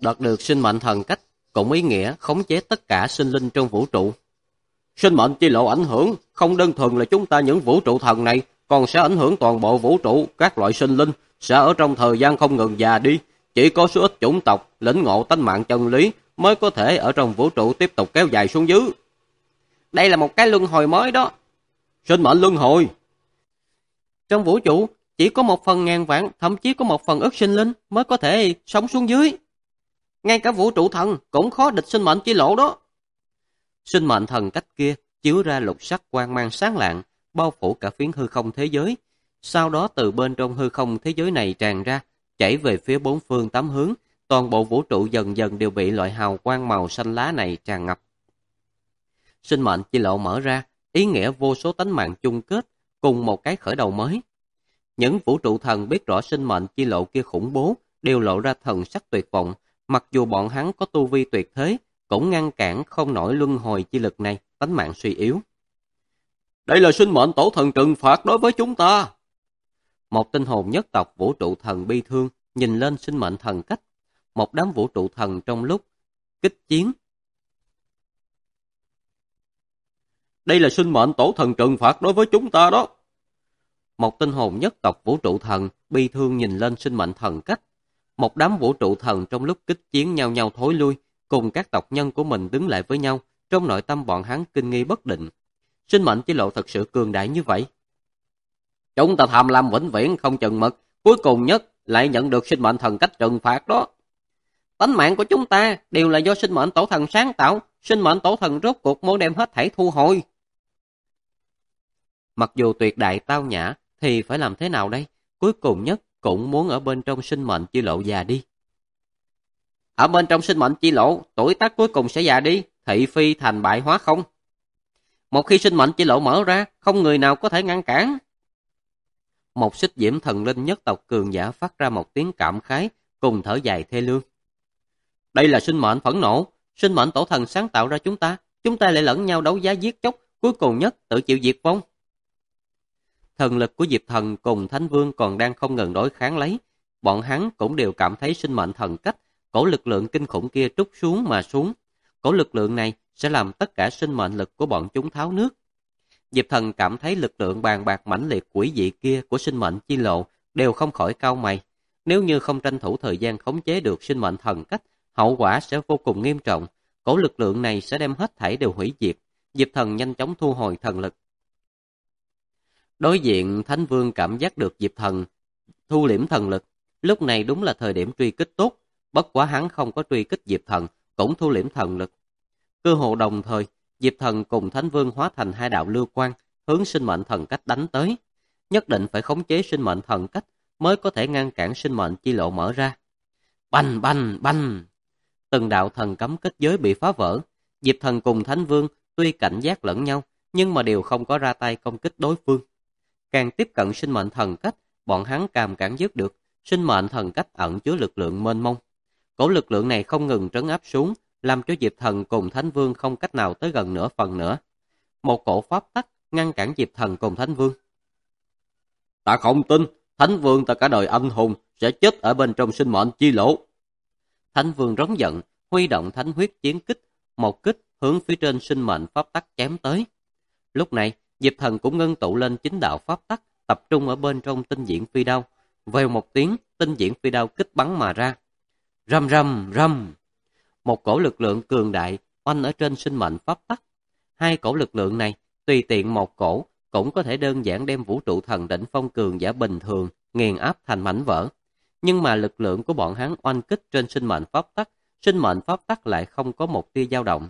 Đoạt được sinh mệnh thần cách cũng ý nghĩa khống chế tất cả sinh linh trong vũ trụ. Sinh mệnh chi lộ ảnh hưởng không đơn thuần là chúng ta những vũ trụ thần này, còn sẽ ảnh hưởng toàn bộ vũ trụ, các loại sinh linh sẽ ở trong thời gian không ngừng già đi. Chỉ có số ít chủng tộc lĩnh ngộ tánh mạng chân lý mới có thể ở trong vũ trụ tiếp tục kéo dài xuống dưới. Đây là một cái luân hồi mới đó. Sinh mệnh luân hồi. Trong vũ trụ chỉ có 1/1000 vạn, thậm chí có 1 phần ức sinh linh mới có thể sống xuống dưới. Ngay cả vũ trụ thần cũng khó địch sinh mệnh chi lộ đó. Sinh mệnh thần cách kia chiếu ra lục sắc quang mang sáng lạng, bao phủ cả phiến hư không thế giới. Sau đó từ bên trong hư không thế giới này tràn ra, chảy về phía bốn phương tám hướng. Toàn bộ vũ trụ dần dần đều bị loại hào quang màu xanh lá này tràn ngập. Sinh mệnh chi lộ mở ra, ý nghĩa vô số tánh mạng chung kết, cùng một cái khởi đầu mới. Những vũ trụ thần biết rõ sinh mệnh chi lộ kia khủng bố, đều lộ ra thần sắc tuyệt vọng. Mặc dù bọn hắn có tu vi tuyệt thế, cũng ngăn cản không nổi luân hồi chi lực này, tánh mạng suy yếu. Đây là sinh mệnh tổ thần trừng phạt đối với chúng ta. Một tinh hồn nhất tộc vũ trụ thần bi thương nhìn lên sinh mệnh thần cách. Một đám vũ trụ thần trong lúc kích chiến. Đây là sinh mệnh tổ thần trừng phạt đối với chúng ta đó. Một tinh hồn nhất tộc vũ trụ thần bi thương nhìn lên sinh mệnh thần cách. Một đám vũ trụ thần trong lúc kích chiến nhau nhau thối lui, cùng các tộc nhân của mình đứng lại với nhau, trong nội tâm bọn hắn kinh nghi bất định. Sinh mệnh chi lộ thật sự cường đại như vậy. Chúng ta tham lam vĩnh viễn không chừng mực, cuối cùng nhất lại nhận được sinh mệnh thần cách trừng phạt đó. Tánh mạng của chúng ta đều là do sinh mệnh tổ thần sáng tạo, sinh mệnh tổ thần rốt cuộc muốn đem hết thảy thu hồi. Mặc dù tuyệt đại tao nhã thì phải làm thế nào đây? Cuối cùng nhất cũng muốn ở bên trong sinh mệnh chi lộ già đi. Ở bên trong sinh mệnh chi lộ, tuổi tác cuối cùng sẽ già đi, thị phi thành bại hóa không. Một khi sinh mệnh chi lộ mở ra, không người nào có thể ngăn cản. Một xích diễm thần linh nhất tộc cường giả phát ra một tiếng cảm khái, cùng thở dài thê lương. Đây là sinh mệnh phẫn nộ, sinh mệnh tổ thần sáng tạo ra chúng ta lại lẫn nhau đấu giá giết chóc, cuối cùng nhất tự chịu diệt vong. Thần lực của Diệp Thần cùng Thánh Vương còn đang không ngừng đối kháng lấy, bọn hắn cũng đều cảm thấy sinh mệnh thần cách, cổ lực lượng kinh khủng kia trút xuống mà xuống. Cổ lực lượng này sẽ làm tất cả sinh mệnh lực của bọn chúng tháo nước. Diệp Thần cảm thấy lực lượng bàn bạc mãnh liệt quỷ dị kia của sinh mệnh chi lộ đều không khỏi cau mày. Nếu như không tranh thủ thời gian khống chế được sinh mệnh thần cách, hậu quả sẽ vô cùng nghiêm trọng. Cổ lực lượng này sẽ đem hết thảy đều hủy diệt. Diệp Thần nhanh chóng thu hồi thần lực. Đối diện Thánh Vương cảm giác được Diệp Thần thu liễm thần lực. Lúc này đúng là thời điểm truy kích tốt. Bất quá hắn không có truy kích Diệp Thần, cũng thu liễm thần lực. Cơ hồ đồng thời, Diệp Thần cùng Thánh Vương hóa thành hai đạo lưu quang, hướng sinh mệnh thần cách đánh tới. Nhất định phải khống chế sinh mệnh thần cách mới có thể ngăn cản sinh mệnh chi lộ mở ra. Bành bành bành! Từng đạo thần cấm kết giới bị phá vỡ. Diệp Thần cùng Thánh Vương tuy cảnh giác lẫn nhau, nhưng mà đều không có ra tay công kích đối phương. Càng tiếp cận sinh mệnh thần cách, bọn hắn càng cảm giác được sinh mệnh thần cách ẩn chứa lực lượng mênh mông. Cổ lực lượng này không ngừng trấn áp xuống, làm cho Diệp Thần cùng Thánh Vương không cách nào tới gần nửa phần nữa. Một cổ pháp tắc ngăn cản Diệp Thần cùng Thánh Vương. Ta không tin, Thánh Vương ta cả đời anh hùng sẽ chết ở bên trong sinh mệnh chi lộ. Thánh Vương rống giận, huy động thánh huyết chiến kích, một kích hướng phía trên sinh mệnh pháp tắc chém tới. Lúc này, Diệp Thần cũng ngưng tụ lên chính đạo pháp tắc, tập trung ở bên trong tinh diễn phi đao. Vèo một tiếng, tinh diễn phi đao kích bắn mà ra. Rầm rầm rầm. Một cổ lực lượng cường đại oanh ở trên sinh mệnh pháp tắc. Hai cổ lực lượng này, tùy tiện một cổ, cũng có thể đơn giản đem vũ trụ thần đỉnh phong cường giả bình thường nghiền áp thành mảnh vỡ. Nhưng mà lực lượng của bọn hắn oanh kích trên sinh mệnh pháp tắc, sinh mệnh pháp tắc lại không có một tia dao động.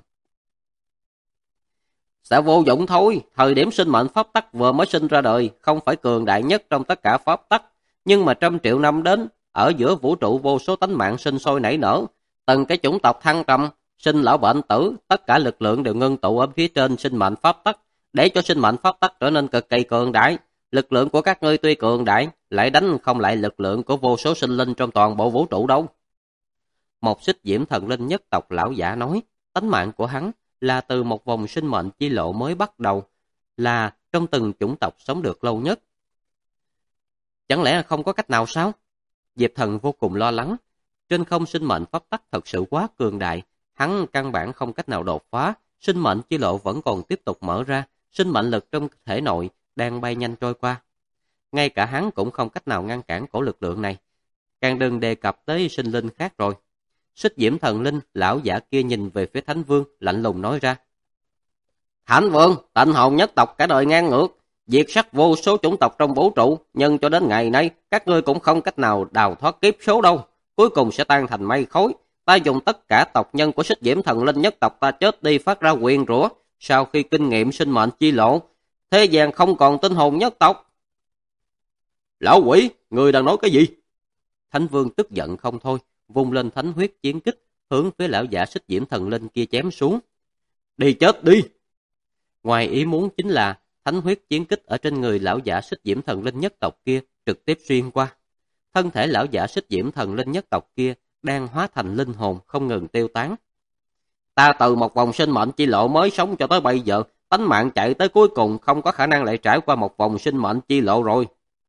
Sẽ vô dụng thôi, thời điểm sinh mệnh pháp tắc vừa mới sinh ra đời, không phải cường đại nhất trong tất cả pháp tắc, nhưng mà trăm triệu năm đến, ở giữa vũ trụ vô số tánh mạng sinh sôi nảy nở, từng cái chủng tộc thăng trầm, sinh lão bệnh tử, tất cả lực lượng đều ngưng tụ ở phía trên sinh mệnh pháp tắc, để cho sinh mệnh pháp tắc trở nên cực kỳ cường đại. Lực lượng của các ngươi tuy cường đại, lại đánh không lại lực lượng của vô số sinh linh trong toàn bộ vũ trụ đâu. Một xích diễm thần linh nhất tộc lão giả nói, tánh mạng của hắn là từ một vòng sinh mệnh chi lộ mới bắt đầu, là trong từng chủng tộc sống được lâu nhất. Chẳng lẽ không có cách nào sao? Diệp Thần vô cùng lo lắng. Trên không sinh mệnh pháp tắc thật sự quá cường đại, hắn căn bản không cách nào đột phá, sinh mệnh chi lộ vẫn còn tiếp tục mở ra, sinh mệnh lực trong thể nội đang bay nhanh trôi qua. Ngay cả hắn cũng không cách nào ngăn cản cổ lực lượng này, càng đừng đề cập tới sinh linh khác rồi. Xích Diễm Thần Linh, lão giả kia nhìn về phía Thánh Vương, lạnh lùng nói ra. Thánh Vương, Tịnh Hồn nhất tộc cả đời ngang ngược, diệt sát vô số chủng tộc trong vũ trụ, nhưng cho đến ngày nay, các ngươi cũng không cách nào đào thoát kiếp số đâu, cuối cùng sẽ tan thành mây khói. Ta dùng tất cả tộc nhân của Xích Diễm Thần Linh nhất tộc ta chết đi phát ra quyền rủa, sau khi kinh nghiệm sinh mệnh chi lộ, thế gian không còn tinh hồn nhất tộc. Lão quỷ, ngươi đang nói cái gì? Thánh Vương tức giận không thôi, vung lên thánh huyết chiến kích, hướng phía lão giả Xích Diễm Thần Linh kia chém xuống. Đi chết đi! Ngoài ý muốn chính là thánh huyết chiến kích ở trên người lão giả Xích Diễm Thần Linh nhất tộc kia trực tiếp xuyên qua. Thân thể lão giả Xích Diễm Thần Linh nhất tộc kia đang hóa thành linh hồn không ngừng tiêu tán. Ta từ một vòng sinh mệnh chi lộ mới sống cho tới bây giờ, tánh mạng chạy tới cuối cùng không có khả năng lại trải qua một vòng sinh mệnh chi lộ rồi.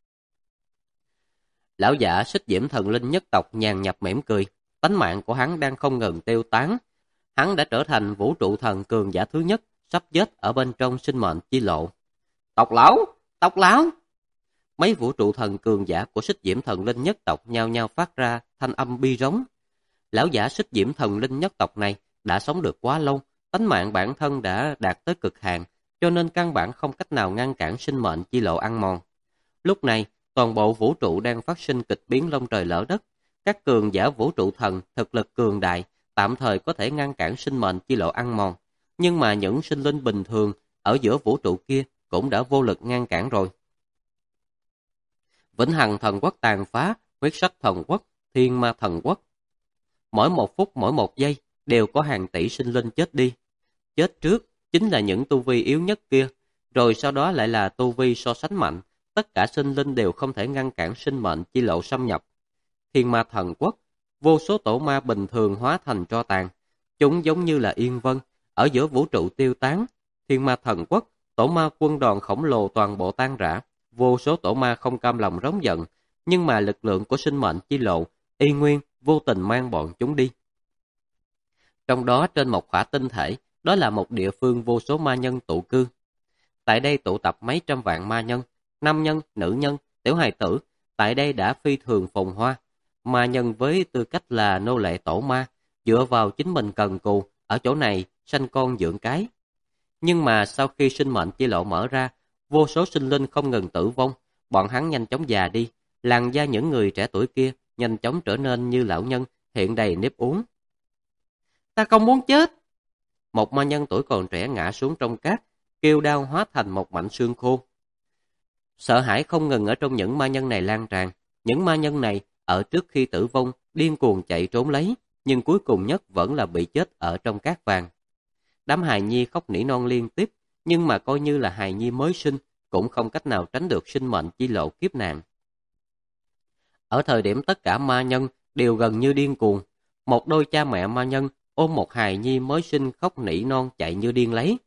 Lão giả Xích Diễm Thần Linh nhất tộc nhàn nhạt mỉm cười, tánh mạng của hắn đang không ngừng tiêu tán. Hắn đã trở thành vũ trụ thần cường giả thứ nhất, sắp chết ở bên trong sinh mệnh chi lộ. Tộc lão! Tộc lão! Mấy vũ trụ thần cường giả của Xích Diễm Thần Linh nhất tộc nhao nhao phát ra thanh âm bi rống. Lão giả Xích Diễm Thần Linh nhất tộc này đã sống được quá lâu, tánh mạng bản thân đã đạt tới cực hạn, cho nên căn bản không cách nào ngăn cản sinh mệnh chi lộ ăn mòn. Lúc này, toàn bộ vũ trụ đang phát sinh kịch biến long trời lở đất. Các cường giả vũ trụ thần thực lực cường đại, tạm thời có thể ngăn cản sinh mệnh chi lộ ăn mòn. Nhưng mà những sinh linh bình thường ở giữa vũ trụ kia cũng đã vô lực ngăn cản rồi. Vĩnh Hằng Thần Quốc tàn phá, Huyết Sắc Thần Quốc, Thiên Ma Thần Quốc. Mỗi một phút, mỗi một giây đều có hàng tỷ sinh linh chết đi. Chết trước chính là những tu vi yếu nhất kia, rồi sau đó lại là tu vi so sánh mạnh. Tất cả sinh linh đều không thể ngăn cản sinh mệnh chi lộ xâm nhập. Thiên Ma Thần Quốc, vô số tổ ma bình thường hóa thành tro tàn. Chúng giống như là yên vân, ở giữa vũ trụ tiêu tán. Thiên Ma Thần Quốc, tổ ma quân đoàn khổng lồ toàn bộ tan rã. Vô số tổ ma không cam lòng rống giận, nhưng mà lực lượng của sinh mệnh chi lộ, y nguyên, vô tình mang bọn chúng đi. Trong đó trên một khỏa tinh thể, đó là một địa phương vô số ma nhân tụ cư. Tại đây tụ tập mấy trăm vạn ma nhân, nam nhân, nữ nhân, tiểu hài tử, tại đây đã phi thường phồn hoa. Ma nhân với tư cách là nô lệ tổ ma, dựa vào chính mình cần cù, ở chỗ này sanh con dưỡng cái. Nhưng mà sau khi sinh mệnh chi lộ mở ra, vô số sinh linh không ngừng tử vong, bọn hắn nhanh chóng già đi, làn da những người trẻ tuổi kia nhanh chóng trở nên như lão nhân, hiện đầy nếp uốn. Ta không muốn chết! Một ma nhân tuổi còn trẻ ngã xuống trong cát, kêu đau hóa thành một mảnh xương khô. Sợ hãi không ngừng ở trong những ma nhân này lan tràn. Những ma nhân này ở trước khi tử vong điên cuồng chạy trốn lấy, nhưng cuối cùng nhất vẫn là bị chết ở trong cát vàng. Đám hài nhi khóc nỉ non liên tiếp, nhưng mà coi như là hài nhi mới sinh, cũng không cách nào tránh được sinh mệnh chi lộ kiếp nạn. Ở thời điểm tất cả ma nhân đều gần như điên cuồng, một đôi cha mẹ ma nhân ôm một hài nhi mới sinh khóc nỉ non chạy như điên lấy.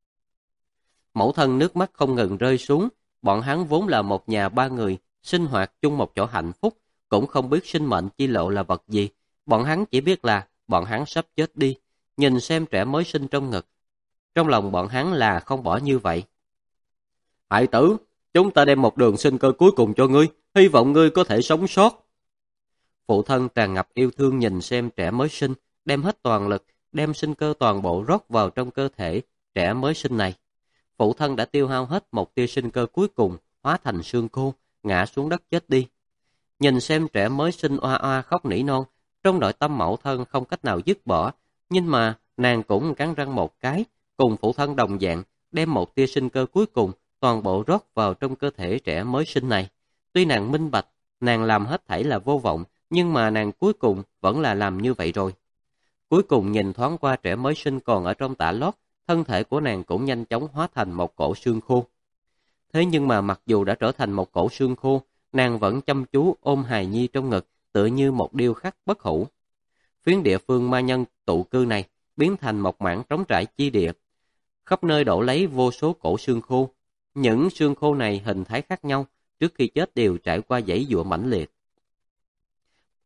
Mẫu thân nước mắt không ngừng rơi xuống, bọn hắn vốn là một nhà ba người, sinh hoạt chung một chỗ hạnh phúc, cũng không biết sinh mệnh chi lộ là vật gì. Bọn hắn chỉ biết là bọn hắn sắp chết đi, nhìn xem trẻ mới sinh trong ngực. Trong lòng bọn hắn là không bỏ như vậy. Hải tử, chúng ta đem một đường sinh cơ cuối cùng cho ngươi, hy vọng ngươi có thể sống sót. Phụ thân tràn ngập yêu thương nhìn xem trẻ mới sinh, đem hết toàn lực, đem sinh cơ toàn bộ rót vào trong cơ thể trẻ mới sinh này. Phụ thân đã tiêu hao hết một tia sinh cơ cuối cùng, hóa thành xương khô, ngã xuống đất chết đi. Nhìn xem trẻ mới sinh oa oa khóc nỉ non, trong nội tâm mẫu thân không cách nào dứt bỏ, nhưng mà nàng cũng cắn răng một cái, cùng phụ thân đồng dạng, đem một tia sinh cơ cuối cùng toàn bộ rót vào trong cơ thể trẻ mới sinh này. Tuy nàng minh bạch, nàng làm hết thảy là vô vọng, nhưng mà nàng cuối cùng vẫn là làm như vậy rồi. Cuối cùng nhìn thoáng qua trẻ mới sinh còn ở trong tã lót, thân thể của nàng cũng nhanh chóng hóa thành một cổ xương khô. Thế nhưng mà mặc dù đã trở thành một cổ xương khô, nàng vẫn chăm chú ôm hài nhi trong ngực, tựa như một điêu khắc bất hủ. Phiến địa phương ma nhân tụ cư này biến thành một mảng trống trải chi địa. Khắp nơi đổ lấy vô số cổ xương khô. Những xương khô này hình thái khác nhau, trước khi chết đều trải qua dãy dụa mãnh liệt.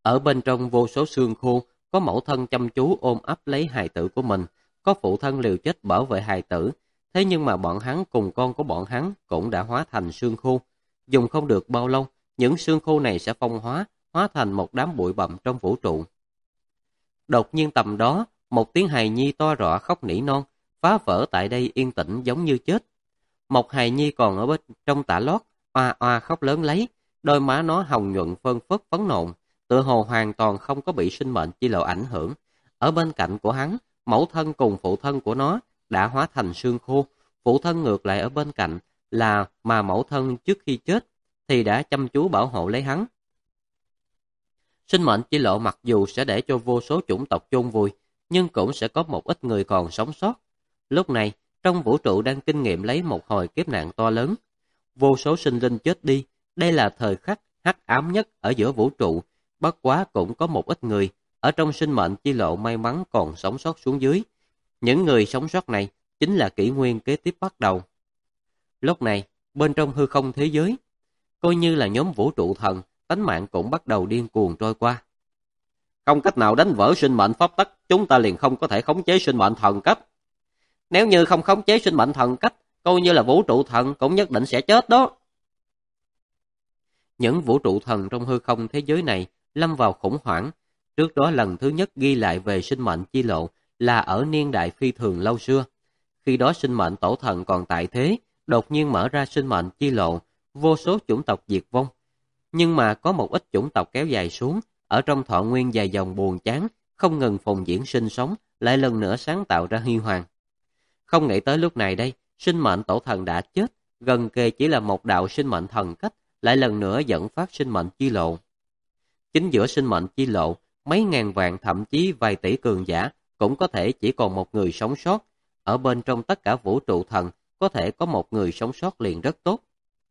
Ở bên trong vô số xương khô, có mẫu thân chăm chú ôm ấp lấy hài tử của mình, có phụ thân liều chết bảo vệ hài tử. Thế nhưng mà bọn hắn cùng con của bọn hắn cũng đã hóa thành xương khô. Dùng không được bao lâu, những xương khô này sẽ phong hóa, hóa thành một đám bụi bặm trong vũ trụ. Đột nhiên tầm đó, một tiếng hài nhi to rõ khóc nỉ non, phá vỡ tại đây yên tĩnh giống như chết. Một hài nhi còn ở bên trong tả lót, oa oa khóc lớn lấy, đôi má nó hồng nhuận phơn phất phấn nộn, tựa hồ hoàn toàn không có bị sinh mệnh chi lộ ảnh hưởng. Ở bên cạnh của hắn, mẫu thân cùng phụ thân của nó đã hóa thành xương khô, phụ thân ngược lại ở bên cạnh là mà mẫu thân trước khi chết thì đã chăm chú bảo hộ lấy hắn. Sinh mệnh chi lộ mặc dù sẽ để cho vô số chủng tộc chôn vùi, nhưng cũng sẽ có một ít người còn sống sót. Lúc này, trong vũ trụ đang kinh nghiệm lấy một hồi kiếp nạn to lớn. Vô số sinh linh chết đi, đây là thời khắc hắc ám nhất ở giữa vũ trụ, bất quá cũng có một ít người ở trong sinh mệnh chi lộ may mắn còn sống sót xuống dưới. Những người sống sót này chính là kỷ nguyên kế tiếp bắt đầu. Lúc này, bên trong hư không thế giới, coi như là nhóm vũ trụ thần, tánh mạng cũng bắt đầu điên cuồng trôi qua. Không cách nào đánh vỡ sinh mệnh pháp tắc, chúng ta liền không có thể khống chế sinh mệnh thần cách. Nếu như không khống chế sinh mệnh thần cách, coi như là vũ trụ thần cũng nhất định sẽ chết đó. Những vũ trụ thần trong hư không thế giới này lâm vào khủng hoảng. Trước đó lần thứ nhất ghi lại về sinh mệnh chi lộ là ở niên đại phi thường lâu xưa. Khi đó sinh mệnh tổ thần còn tại thế, đột nhiên mở ra sinh mệnh chi lộ, vô số chủng tộc diệt vong. Nhưng mà có một ít chủng tộc kéo dài xuống, ở trong thọ nguyên dài dòng buồn chán, không ngừng phồn diễn sinh sống, lại lần nữa sáng tạo ra huy hoàng. Không nghĩ tới lúc này đây, sinh mệnh tổ thần đã chết, gần kề chỉ là một đạo sinh mệnh thần cách, lại lần nữa dẫn phát sinh mệnh chi lộ. Chính giữa sinh mệnh chi lộ, mấy ngàn vạn thậm chí vài tỷ cường giả cũng có thể chỉ còn một người sống sót. Ở bên trong tất cả vũ trụ thần, có thể có một người sống sót liền rất tốt.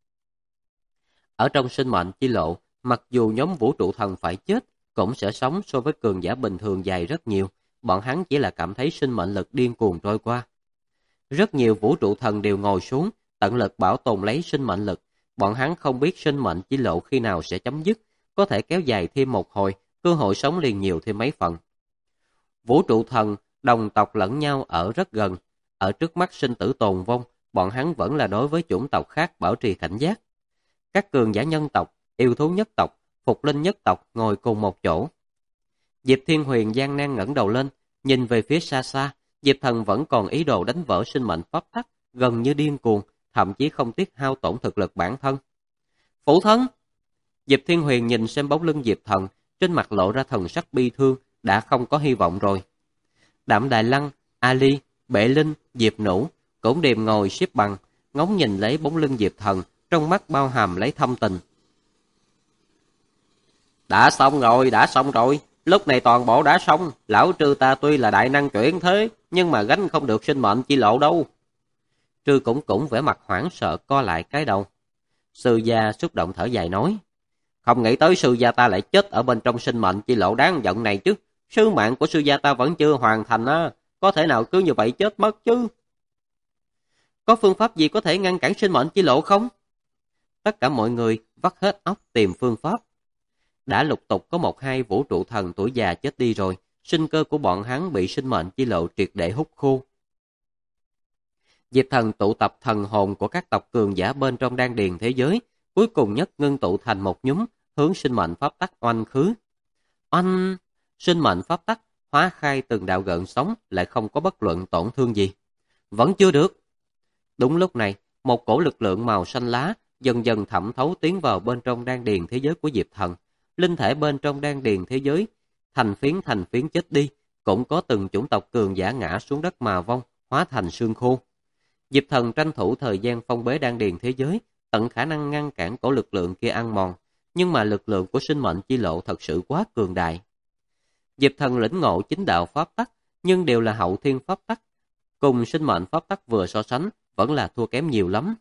Ở trong sinh mệnh chi lộ, mặc dù nhóm vũ trụ thần phải chết, cũng sẽ sống so với cường giả bình thường dài rất nhiều. Bọn hắn chỉ là cảm thấy sinh mệnh lực điên cuồng trôi qua. Rất nhiều vũ trụ thần đều ngồi xuống, tận lực bảo tồn lấy sinh mệnh lực. Bọn hắn không biết sinh mệnh chi lộ khi nào sẽ chấm dứt, có thể kéo dài thêm một hồi, cơ hội sống liền nhiều thêm mấy phần. Vũ trụ thần, đồng tộc lẫn nhau ở rất gần. Ở trước mắt sinh tử tồn vong, bọn hắn vẫn là đối với chủng tộc khác bảo trì cảnh giác. Các cường giả nhân tộc, yêu thú nhất tộc, phục linh nhất tộc ngồi cùng một chỗ. Diệp Thiên Huyền gian nan ngẩng đầu lên, nhìn về phía xa xa, Diệp Thần vẫn còn ý đồ đánh vỡ sinh mệnh pháp tắc, gần như điên cuồng, thậm chí không tiếc hao tổn thực lực bản thân. Phụ thân! Diệp Thiên Huyền nhìn xem bóng lưng Diệp Thần, trên mặt lộ ra thần sắc bi thương, đã không có hy vọng rồi. Đạm Đài Lăng, Ali, Bệ Linh, Diệp Nũ cũng đều ngồi xếp bằng, ngóng nhìn lấy bóng lưng Diệp Thần, trong mắt bao hàm lấy thâm tình. Đã xong rồi, lúc này toàn bộ đã xong, lão Trư ta tuy là đại năng chuyển thế, nhưng mà gánh không được sinh mệnh chi lộ đâu. Trư cũng vẻ mặt hoảng sợ co lại cái đầu. Sư gia xúc động thở dài nói, không nghĩ tới sư gia ta lại chết ở bên trong sinh mệnh chi lộ đáng giận này chứ, sứ mạng của sư gia ta vẫn chưa hoàn thành á, có thể nào cứ như vậy chết mất chứ. Có phương pháp gì có thể ngăn cản sinh mệnh chi lộ không? Tất cả mọi người vắt hết óc tìm phương pháp. Đã lục tục có một hai vũ trụ thần tuổi già chết đi rồi, sinh cơ của bọn hắn bị sinh mệnh chi lộ triệt để hút khô. Diệp Thần tụ tập thần hồn của các tộc cường giả bên trong đan điền thế giới, cuối cùng nhất ngưng tụ thành một nhúm, hướng sinh mệnh pháp tắc oanh khứ. Oanh! Sinh mệnh pháp tắc hóa khai từng đạo gợn sóng, lại không có bất luận tổn thương gì. Vẫn chưa được. Đúng lúc này, một cổ lực lượng màu xanh lá dần dần thẩm thấu tiến vào bên trong đan điền thế giới của Diệp Thần. Linh thể bên trong đan điền thế giới thành phiến chết đi, cũng có từng chủng tộc cường giả ngã xuống đất mà vong, hóa thành xương khô. Diệp Thần tranh thủ thời gian phong bế đan điền thế giới, tận khả năng ngăn cản cổ lực lượng kia ăn mòn, nhưng mà lực lượng của sinh mệnh chi lộ thật sự quá cường đại. Diệp Thần lĩnh ngộ chính đạo pháp tắc, nhưng đều là hậu thiên pháp tắc, cùng sinh mệnh pháp tắc vừa so sánh, vẫn là thua kém nhiều lắm.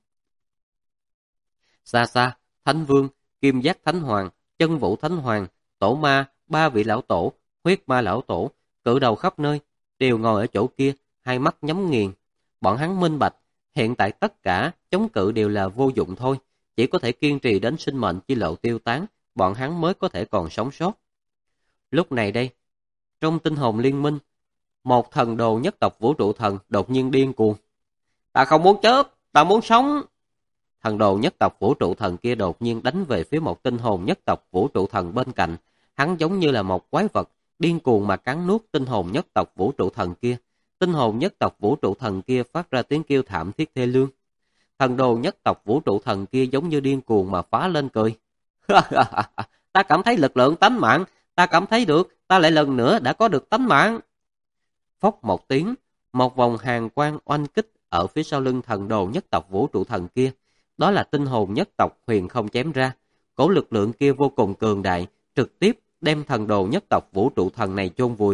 Xa xa, Thánh Vương, Kim Giác Thánh Hoàng, Chân Vũ Thánh Hoàng, Tổ Ma, ba vị lão tổ, Huyết Ma lão tổ, cự đầu khắp nơi, đều ngồi ở chỗ kia, hai mắt nhắm nghiền. Bọn hắn minh bạch, hiện tại tất cả chống cự đều là vô dụng thôi, chỉ có thể kiên trì đến sinh mệnh chi lộ tiêu tán, bọn hắn mới có thể còn sống sót. Lúc này đây, trong tinh hồn liên minh, một thần đồ nhất tộc vũ trụ thần đột nhiên điên cuồng. Ta không muốn chết, ta muốn sống. Thần đồ nhất tộc vũ trụ thần kia đột nhiên đánh về phía một tinh hồn nhất tộc vũ trụ thần bên cạnh. Hắn giống như là một quái vật, điên cuồng mà cắn nuốt tinh hồn nhất tộc vũ trụ thần kia. Tinh hồn nhất tộc vũ trụ thần kia phát ra tiếng kêu thảm thiết thê lương. Thần đồ nhất tộc vũ trụ thần kia giống như điên cuồng mà phá lên cười. Ta cảm thấy lực lượng tánh mạng, ta cảm thấy được, ta lại lần nữa đã có được tánh mạng. Phốc một tiếng, một vòng hàn quang oanh kích ở phía sau lưng thần đồ nhất tộc vũ trụ thần kia. Đó là tinh hồn nhất tộc huyền không chém ra. Cổ lực lượng kia vô cùng cường đại, trực tiếp đem thần đồ nhất tộc vũ trụ thần này chôn vùi.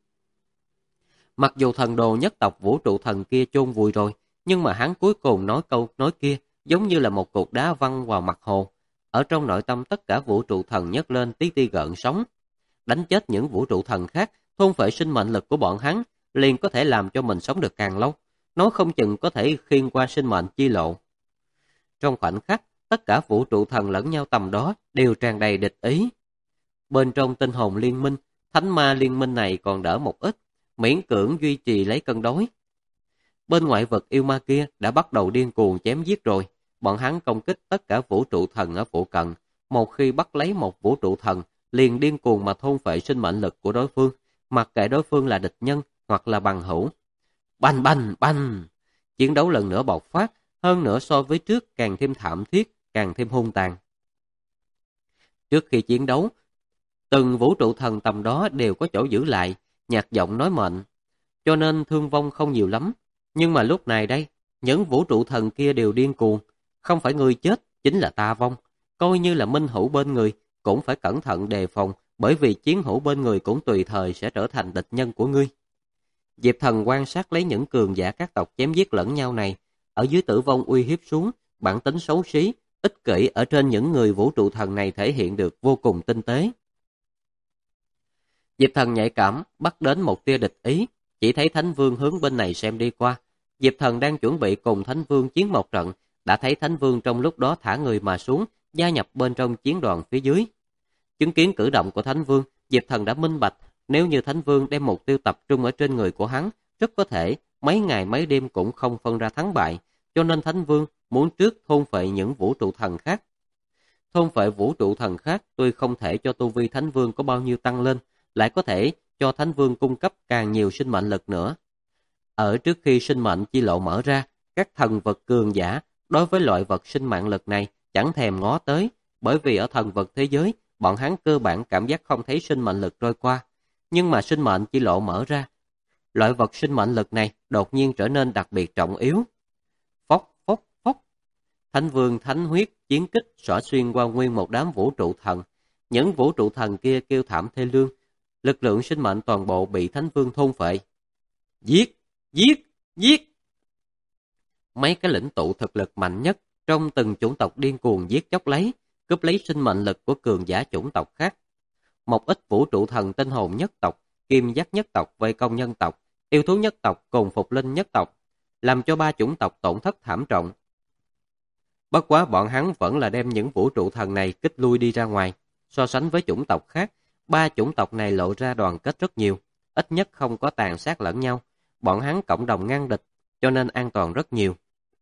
Mặc dù thần đồ nhất tộc vũ trụ thần kia chôn vùi rồi, nhưng mà hắn cuối cùng nói câu nói kia giống như là một cục đá văng vào mặt hồ. Ở trong nội tâm tất cả vũ trụ thần nhấc lên tí ti gợn sóng. Đánh chết những vũ trụ thần khác, thôn phệ sinh mệnh lực của bọn hắn, liền có thể làm cho mình sống được càng lâu. Nói không chừng có thể khiên qua sinh mệnh chi lộ. Trong khoảnh khắc, tất cả vũ trụ thần lẫn nhau tầm đó đều tràn đầy địch ý. Bên trong tinh hồn liên minh, thánh ma liên minh này còn đỡ một ít, miễn cưỡng duy trì lấy cân đối. Bên ngoại vật yêu ma kia đã bắt đầu điên cuồng chém giết rồi. Bọn hắn công kích tất cả vũ trụ thần ở phụ cận. Một khi bắt lấy một vũ trụ thần, liền điên cuồng mà thôn phệ sinh mệnh lực của đối phương, mặc kệ đối phương là địch nhân hoặc là bằng hữu. Bành bành bành! Chiến đấu lần nữa bộc phát, hơn nữa so với trước càng thêm thảm thiết, càng thêm hung tàn. Trước khi chiến đấu, từng vũ trụ thần tầm đó đều có chỗ giữ lại, nhạt giọng nói mệnh, cho nên thương vong không nhiều lắm. Nhưng mà lúc này đây, những vũ trụ thần kia đều điên cuồng, không phải người chết, chính là ta vong. Coi như là minh hữu bên người, cũng phải cẩn thận đề phòng, bởi vì chiến hữu bên người cũng tùy thời sẽ trở thành địch nhân của ngươi. Diệp Thần quan sát lấy những cường giả các tộc chém giết lẫn nhau này, ở dưới tử vong uy hiếp xuống, bản tính xấu xí, ích kỷ ở trên những người vũ trụ thần này thể hiện được vô cùng tinh tế. Diệp Thần nhạy cảm, bắt đến một tia địch ý, chỉ thấy Thánh Vương hướng bên này xem đi qua. Diệp Thần đang chuẩn bị cùng Thánh Vương chiến một trận, đã thấy Thánh Vương trong lúc đó thả người mà xuống, gia nhập bên trong chiến đoàn phía dưới. Chứng kiến cử động của Thánh Vương, Diệp Thần đã minh bạch, nếu như Thánh Vương đem mục tiêu tập trung ở trên người của hắn, rất có thể mấy ngày mấy đêm cũng không phân ra thắng bại, cho nên Thánh Vương muốn trước thôn phệ những vũ trụ thần khác. Thôn phệ vũ trụ thần khác tuy không thể cho tu vi Thánh Vương có bao nhiêu tăng lên, lại có thể cho Thánh Vương cung cấp càng nhiều sinh mệnh lực nữa. Ở trước khi sinh mệnh chi lộ mở ra, các thần vật cường giả đối với loại vật sinh mạng lực này chẳng thèm ngó tới, bởi vì ở thần vật thế giới, bọn hắn cơ bản cảm giác không thấy sinh mệnh lực trôi qua. Nhưng mà sinh mệnh chi lộ mở ra, loại vật sinh mệnh lực này đột nhiên trở nên đặc biệt trọng yếu. Phốc, phốc, phốc. Thánh Vương thánh huyết chiến kích xỏ xuyên qua nguyên một đám vũ trụ thần. Những vũ trụ thần kia kêu thảm thê lương, lực lượng sinh mệnh toàn bộ bị Thánh Vương thôn phệ. Giết, giết, giết! Mấy cái lĩnh tụ thực lực mạnh nhất trong từng chủng tộc điên cuồng giết chóc lấy, cướp lấy sinh mệnh lực của cường giả chủng tộc khác. Một ít vũ trụ thần tinh hồn nhất tộc, kim giác nhất tộc, vây công nhân tộc, yêu thú nhất tộc cùng phục linh nhất tộc, làm cho 3 chủng tộc tổn thất thảm trọng. Bất quá bọn hắn vẫn là đem những vũ trụ thần này kích lui đi ra ngoài. So sánh với chủng tộc khác, 3 chủng tộc này lộ ra đoàn kết rất nhiều, ít nhất không có tàn sát lẫn nhau. Bọn hắn cộng đồng ngăn địch, cho nên an toàn rất nhiều.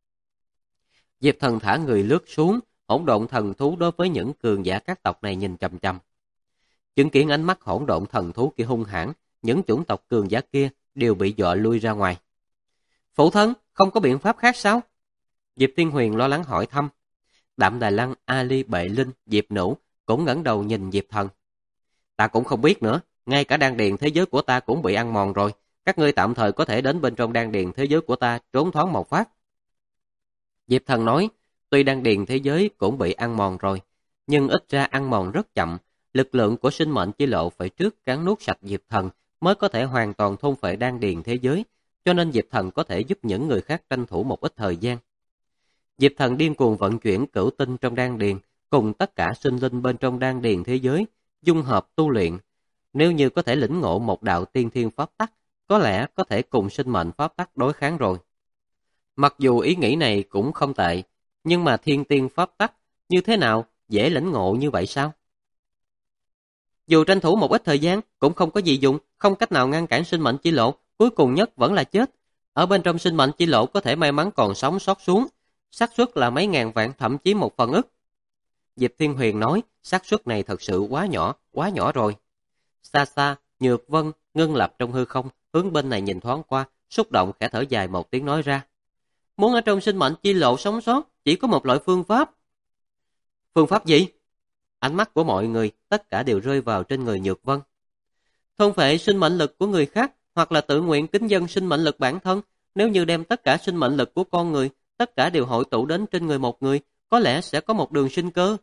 Diệp Thần thả người lướt xuống, hỗn độn thần thú đối với những cường giả các tộc này nhìn chằm chằm. Chứng kiến ánh mắt hỗn độn thần thú kia hung hãn, những chủng tộc cường giả kia đều bị dọa lui ra ngoài. Phụ thân, không có biện pháp khác sao? Diệp Thiên Huyền lo lắng hỏi thăm. Đạm Đài Lăng, Ali, Bệ Linh, Diệp Nữu cũng ngẩng đầu nhìn Diệp Thần. Ta cũng không biết nữa, ngay cả đan điền thế giới của ta cũng bị ăn mòn rồi. Các ngươi tạm thời có thể đến bên trong đan điền thế giới của ta trốn thoáng một phát. Diệp Thần nói, tuy đan điền thế giới cũng bị ăn mòn rồi, nhưng ít ra ăn mòn rất chậm. Lực lượng của sinh mệnh chi lộ phải trước cắn nuốt sạch Diệp Thần mới có thể hoàn toàn thôn phệ đan điền thế giới, cho nên Diệp Thần có thể giúp những người khác tranh thủ một ít thời gian. Diệp Thần điên cuồng vận chuyển cửu tinh trong đan điền, cùng tất cả sinh linh bên trong đan điền thế giới, dung hợp tu luyện. Nếu như có thể lĩnh ngộ một đạo tiên thiên pháp tắc, có lẽ có thể cùng sinh mệnh pháp tắc đối kháng rồi. Mặc dù ý nghĩ này cũng không tệ, nhưng mà thiên tiên pháp tắc như thế nào dễ lĩnh ngộ như vậy sao? Dù tranh thủ một ít thời gian, cũng không có gì dùng, không cách nào ngăn cản sinh mệnh chi lộ, cuối cùng nhất vẫn là chết. Ở bên trong sinh mệnh chi lộ có thể may mắn còn sống sót xuống, xác suất là mấy ngàn vạn, thậm chí 1/ức. Diệp Thiên Huyền nói, xác suất này thật sự quá nhỏ rồi. Xa xa, Nhược Vân ngưng lập trong hư không, hướng bên này nhìn thoáng qua, xúc động khẽ thở dài một tiếng nói ra. Muốn ở trong sinh mệnh chi lộ sống sót, chỉ có một loại phương pháp. Phương pháp gì? Ánh mắt của mọi người tất cả đều rơi vào trên người Nhược Vân. Thôn phệ sinh mệnh lực của người khác, hoặc là tự nguyện kính dâng sinh mệnh lực bản thân. Nếu như đem tất cả sinh mệnh lực của con người, tất cả đều hội tụ đến trên người một người, có lẽ sẽ có một đường sinh cơ.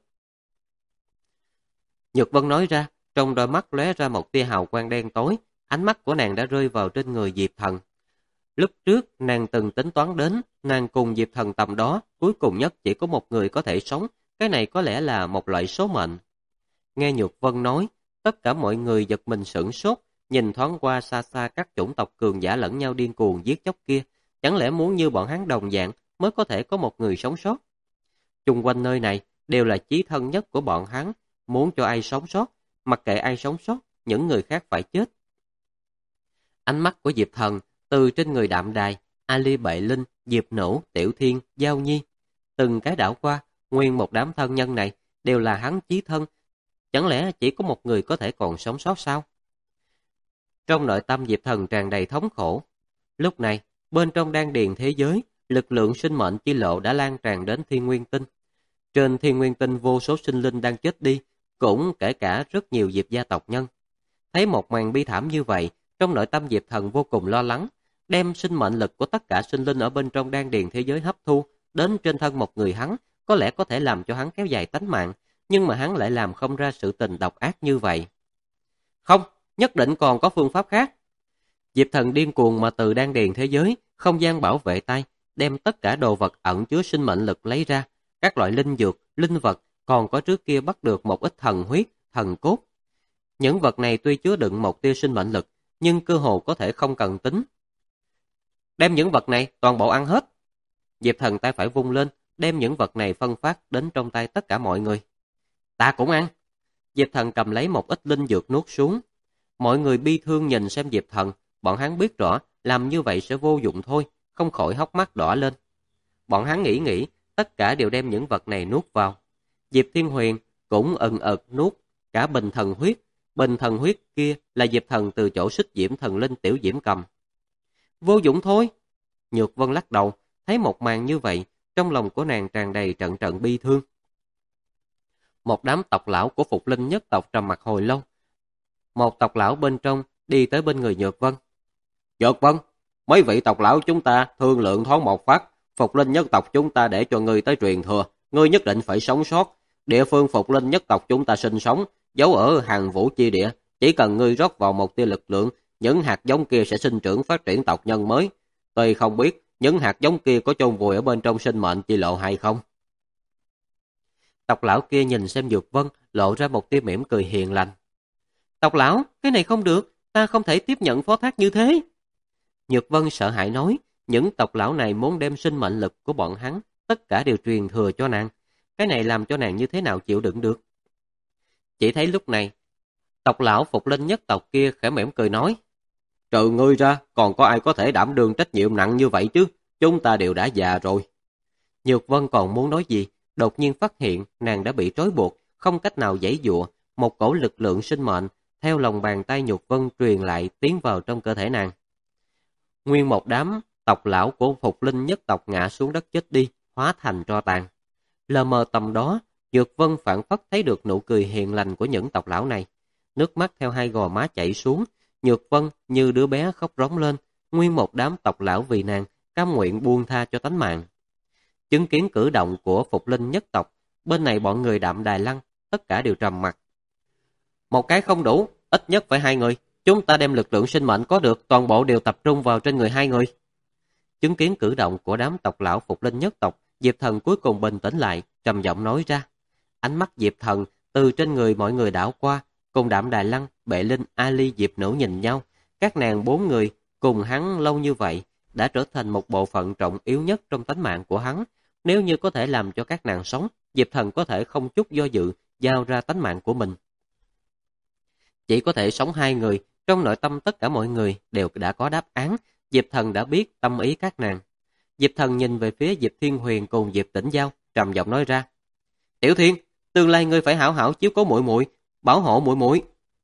Nhược Vân nói ra, trong đôi mắt lóe ra một tia hào quang đen tối, ánh mắt của nàng đã rơi vào trên người Diệp Thần. Lúc trước, nàng từng tính toán đến, nàng cùng Diệp Thần tầm đó, cuối cùng nhất chỉ có một người có thể sống, cái này có lẽ là một loại số mệnh. Nghe Nhược Vân nói, tất cả mọi người giật mình sửng sốt, nhìn thoáng qua xa xa các chủng tộc cường giả lẫn nhau điên cuồng giết chóc kia, chẳng lẽ muốn như bọn hắn đồng dạng mới có thể có một người sống sót? Chung quanh nơi này đều là chí thân nhất của bọn hắn, muốn cho ai sống sót, mặc kệ ai sống sót, những người khác phải chết. Ánh mắt của Diệp Thần từ trên người Đạm Đài, Ali Bệ Linh, Diệp Nổ, Tiểu Thiên, Giao Nhi, từng cái đảo qua, nguyên một đám thân nhân này đều là hắn chí thân, chẳng lẽ chỉ có một người có thể còn sống sót sao? Trong nội tâm Diệp Thần tràn đầy thống khổ. Lúc này, bên trong đan điền thế giới, lực lượng sinh mệnh chi lộ đã lan tràn đến Thiên Nguyên Tinh. Trên Thiên Nguyên Tinh vô số sinh linh đang chết đi, cũng kể cả rất nhiều Diệp gia tộc nhân. Thấy một màn bi thảm như vậy, trong nội tâm Diệp Thần vô cùng lo lắng, đem sinh mệnh lực của tất cả sinh linh ở bên trong đan điền thế giới hấp thu đến trên thân một người hắn, có lẽ có thể làm cho hắn kéo dài tánh mạng, nhưng mà hắn lại làm không ra sự tình độc ác như vậy. Không, nhất định còn có phương pháp khác. Diệp Thần điên cuồng mà từ đan điền thế giới, không gian bảo vệ tay, đem tất cả đồ vật ẩn chứa sinh mệnh lực lấy ra, các loại linh dược, linh vật, còn có trước kia bắt được một ít thần huyết, thần cốt. Những vật này tuy chứa đựng một tia sinh mệnh lực, nhưng cơ hồ có thể không cần tính. Đem những vật này toàn bộ ăn hết. Diệp Thần tay phải vung lên, đem những vật này phân phát đến trong tay tất cả mọi người. Ta cũng ăn. Diệp Thần cầm lấy một ít linh dược nuốt xuống. Mọi người bi thương nhìn xem Diệp Thần, bọn hắn biết rõ làm như vậy sẽ vô dụng thôi, không khỏi hốc mắt đỏ lên. Bọn hắn nghĩ, tất cả đều đem những vật này nuốt vào. Diệp Thiên Huyền cũng nuốt cả bình thần huyết. Bình thần huyết kia là Diệp Thần từ chỗ Xích Diễm Thần Linh Tiểu Diễm cầm. Vô dụng thôi. Nhược Vân lắc đầu, thấy một màn như vậy, trong lòng của nàng tràn đầy trận trận bi thương. Một đám tộc lão của Phục Linh nhất tộc trầm mặc hồi lâu. Một tộc lão bên trong đi tới bên người Nhược Vân. Nhược Vân, mấy vị tộc lão chúng ta thương lượng thoáng một phát, Phục Linh nhất tộc chúng ta để cho ngươi tới truyền thừa, ngươi nhất định phải sống sót. Địa phương Phục Linh nhất tộc chúng ta sinh sống, giấu ở Hàn Vũ chi địa, chỉ cần ngươi rót vào một tia lực lượng, những hạt giống kia sẽ sinh trưởng phát triển tộc nhân mới. Tôi không biết những hạt giống kia có chôn vùi ở bên trong sinh mệnh chi lộ hay không. Tộc lão kia nhìn xem Dược Vân, lộ ra một tia mỉm cười hiền lành. Tộc lão, cái này không được, ta không thể tiếp nhận phó thác như thế. Nhược Vân sợ hãi nói, những tộc lão này muốn đem sinh mệnh lực của bọn hắn, tất cả đều truyền thừa cho nàng. Cái này làm cho nàng như thế nào chịu đựng được. Chỉ thấy lúc này, tộc lão Phục Linh nhất tộc kia khẽ mỉm cười nói, trừ ngươi ra, còn có ai có thể đảm đương trách nhiệm nặng như vậy chứ, chúng ta đều đã già rồi. Nhược Vân còn muốn nói gì, đột nhiên phát hiện nàng đã bị trói buộc, không cách nào giãy giụa, một cổ lực lượng sinh mệnh theo lòng bàn tay Nhược Vân truyền lại tiến vào trong cơ thể nàng. Nguyên một đám tộc lão của Phục Linh nhất tộc ngã xuống đất chết đi, hóa thành tro tàn. Lờ mờ tầm đó, Nhược Vân phảng phất thấy được nụ cười hiền lành của những tộc lão này. Nước mắt theo hai gò má chảy xuống, Nhược Vân như đứa bé khóc rống lên, nguyên một đám tộc lão vì nàng cam nguyện buông tha cho tánh mạng. Chứng kiến cử động của Phục Linh nhất tộc, bên này bọn người Đạm Đài Lăng, tất cả đều trầm mặc. Một cái không đủ, ít nhất phải hai người. Chúng ta đem lực lượng sinh mệnh có được toàn bộ đều tập trung vào trên người hai người. Chứng kiến cử động của đám tộc lão Phục Linh nhất tộc, Diệp Thần cuối cùng bình tĩnh lại, trầm giọng nói ra. Ánh mắt Diệp Thần từ trên người mọi người đảo qua, cùng Đạm Đài Lăng, Bệ Linh, Ali, Diệp Nữ nhìn nhau. Các nàng bốn người cùng hắn lâu như vậy đã trở thành một bộ phận trọng yếu nhất trong tánh mạng của hắn. Nếu như có thể làm cho các nàng sống, Diệp Thần có thể không chút do dự giao ra tánh mạng của mình. Chỉ có thể sống hai người, trong nội tâm tất cả mọi người đều đã có đáp án, Diệp Thần đã biết tâm ý các nàng. Diệp Thần nhìn về phía Diệp Thiên Huyền cùng Diệp Tĩnh Giao, trầm giọng nói ra: Tiểu Thiên, tương lai ngươi phải hảo hảo chiếu cố muội muội, bảo hộ muội muội.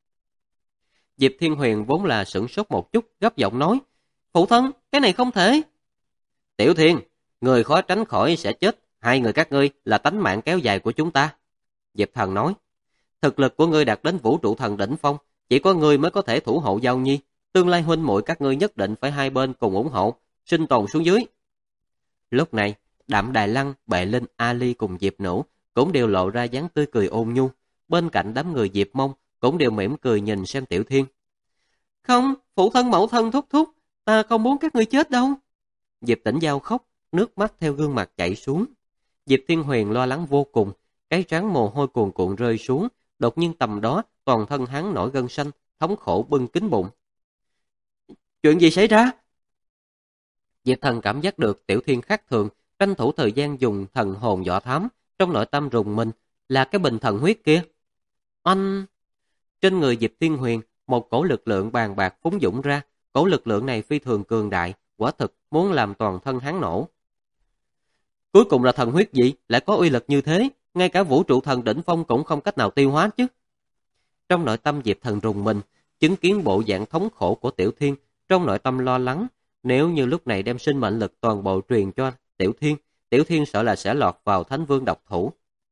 Diệp Thiên Huyền vốn là sửng sốt một chút, gấp giọng nói: Phụ thân, cái này không thể. Tiểu Thiên, người khó tránh khỏi sẽ chết, hai người các ngươi là tánh mạng kéo dài của chúng ta. Diệp Thần nói: Thực lực của ngươi đạt đến vũ trụ thần đỉnh phong, chỉ có ngươi mới có thể thủ hộ Giao Nhi, tương lai huynh muội các ngươi nhất định phải hai bên cùng ủng hộ, sinh tồn xuống dưới. Lúc này, Đạm Đài Lăng, Bệ Linh, Ali cùng Diệp Nữu cũng đều lộ ra dáng tươi cười ôn nhu, bên cạnh đám người Diệp Mông cũng đều mỉm cười nhìn xem Tiểu Thiên. Không, phụ thân mẫu thân thúc thúc, ta không muốn các ngươi chết đâu. Diệp Tĩnh Giao khóc, nước mắt theo gương mặt chảy xuống. Diệp Thiên Huyền lo lắng vô cùng, cái trán mồ hôi cuồn cuộn rơi xuống, đột nhiên tầm đó toàn thân hắn nổi gân xanh, thống khổ bưng kín bụng. Chuyện gì xảy ra? Diệp Thần cảm giác được Tiểu Thiên khác thường, tranh thủ thời gian dùng thần hồn dò thám, trong nội tâm rùng mình, là cái bình thần huyết kia. Anh... Trên người Diệp Thiên Huyền, một cổ lực lượng bàn bạc phúng dũng ra, cổ lực lượng này phi thường cường đại, quả thực muốn làm toàn thân hắn nổ. Cuối cùng là thần huyết gì lại có uy lực như thế, ngay cả vũ trụ thần đỉnh phong cũng không cách nào tiêu hóa chứ. Trong nội tâm Diệp Thần rùng mình, chứng kiến bộ dạng thống khổ của Tiểu Thiên, trong nội tâm lo lắng, nếu như lúc này đem sinh mệnh lực toàn bộ truyền cho Tiểu Thiên sợ là sẽ lọt vào Thánh Vương độc thủ.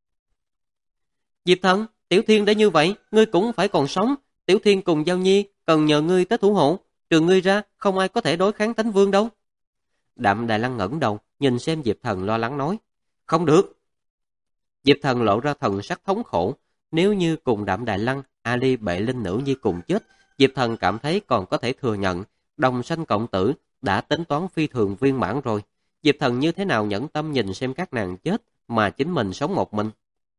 Diệp Thần, Tiểu Thiên đã như vậy, ngươi cũng phải còn sống, Tiểu Thiên cùng Giao Nhi cần nhờ ngươi tới thủ hộ, trừ ngươi ra không ai có thể đối kháng Thánh Vương đâu. Đạm Đài Lăng ngẩng đầu, nhìn xem Diệp Thần lo lắng nói, không được. Diệp Thần lộ ra thần sắc thống khổ, nếu như cùng Đạm Đài Lăng, Ali, Bệ Linh nữ nhi cùng chết, Diệp Thần cảm thấy còn có thể thừa nhận, đồng sanh cộng tử đã tính toán phi thường viên mãn rồi. Diệp Thần như thế nào nhẫn tâm nhìn xem các nàng chết mà chính mình sống một mình.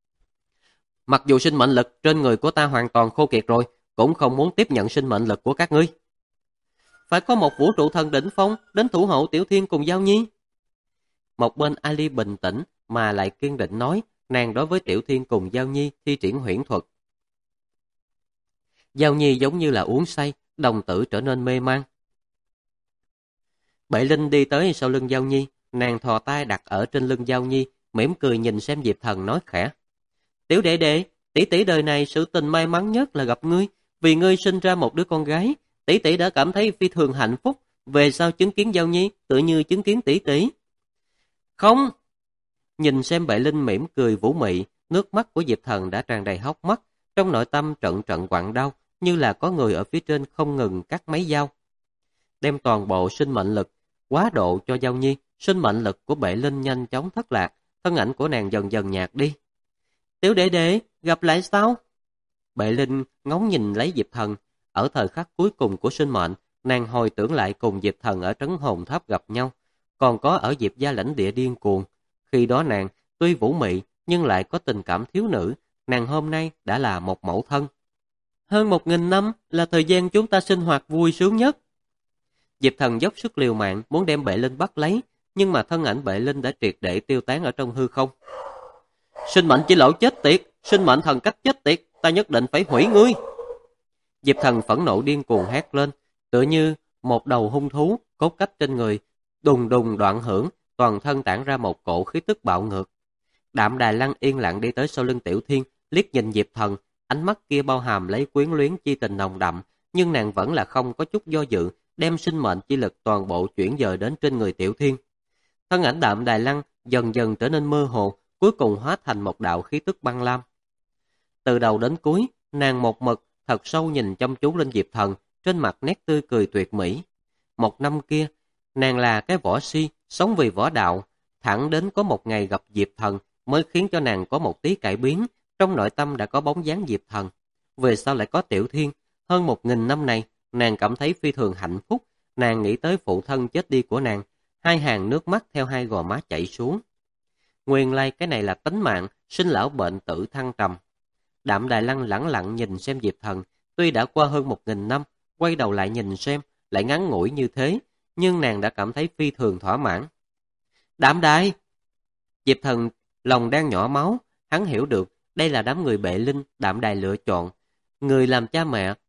Mặc dù sinh mệnh lực trên người của ta hoàn toàn khô kiệt rồi, cũng không muốn tiếp nhận sinh mệnh lực của các ngươi. Phải có một vũ trụ thần đỉnh phong đến thủ hộ Tiểu Thiên cùng Giao Nhi. Một bên Ali bình tĩnh mà lại kiên định nói, nàng đối với Tiểu Thiên cùng Giao Nhi thi triển huyễn thuật. Giao Nhi giống như là uống say, đồng tử trở nên mê man. Bệ Linh đi tới sau lưng Giao Nhi, nàng thò tay đặt ở trên lưng Giao Nhi, mỉm cười nhìn xem Diệp Thần nói khẽ. Tiểu đệ đệ, tỷ tỷ đời này sự tình may mắn nhất là gặp ngươi, vì ngươi sinh ra một đứa con gái, tỷ tỷ đã cảm thấy phi thường hạnh phúc, về sau chứng kiến Giao Nhi tự như chứng kiến tỷ tỷ. Không! Nhìn xem Bệ Linh mỉm cười vũ mị, nước mắt của Diệp Thần đã tràn đầy hốc mắt, trong nội tâm trận trận quặn đau, như là có người ở phía trên không ngừng cắt mấy dao. Đem toàn bộ sinh mệnh lực quá độ cho Giao Nhi, sinh mệnh lực của Bệ Linh nhanh chóng thất lạc, thân ảnh của nàng dần dần nhạt đi. Tiểu đệ đệ, gặp lại sao? Bệ Linh ngóng nhìn lấy Diệp Thần, ở thời khắc cuối cùng của sinh mệnh, nàng hồi tưởng lại cùng Diệp Thần ở Trấn Hồn Tháp gặp nhau, còn có ở Diệp gia lãnh địa điên cuồng. Khi đó nàng tuy vũ mị nhưng lại có tình cảm thiếu nữ, nàng hôm nay đã là một mẫu thân. Hơn 1000 năm là thời gian chúng ta sinh hoạt vui sướng nhất. Diệp Thần dốc sức liều mạng muốn đem Bệ Linh bắt lấy, nhưng mà thân ảnh Bệ Linh đã triệt để tiêu tán ở trong hư không. Sinh mệnh chỉ lỗ chết tiệt, sinh mệnh thần cách chết tiệt, ta nhất định phải hủy ngươi. Diệp Thần phẫn nộ điên cuồng hét lên, tựa như một đầu hung thú, cốt cách trên người đùng đùng đoạn hưởng, toàn thân tản ra một cổ khí tức bạo ngược. Đạm Đài Lăng yên lặng đi tới sau lưng Tiểu Thiên, liếc nhìn Diệp Thần, ánh mắt kia bao hàm lấy quyến luyến chi tình nồng đậm, nhưng nàng vẫn là không có chút do dự, đem sinh mệnh chi lực toàn bộ chuyển dời đến trên người Tiểu Thiên. Thân ảnh Đạm Đài Lăng dần dần trở nên mơ hồ, cuối cùng hóa thành một đạo khí tức băng lam. Từ đầu đến cuối, nàng một mực thật sâu nhìn chăm chú lên Diệp Thần, trên mặt nét tươi cười tuyệt mỹ. Một năm kia, nàng là cái võ si, sống vì võ đạo, thẳng đến có một ngày gặp Diệp Thần mới khiến cho nàng có một tí cải biến, trong nội tâm đã có bóng dáng Diệp Thần. Về sau lại có Tiểu Thiên, hơn 1000 năm này, nàng cảm thấy phi thường hạnh phúc, nàng nghĩ tới phụ thân chết đi của nàng, hai hàng nước mắt theo hai gò má chảy xuống. Nguyên lai cái này là tính mạng, sinh lão bệnh tử thăng trầm. Đạm Đài Lăng lẳng lặng nhìn xem Diệp Thần, tuy đã qua hơn 1000 năm, quay đầu lại nhìn xem, lại ngắn ngủi như thế, nhưng nàng đã cảm thấy phi thường thỏa mãn. Đạm Đài! Diệp Thần lòng đang nhỏ máu, hắn hiểu được đây là đám người Bệ Linh Đạm Đài lựa chọn. Người làm cha mẹ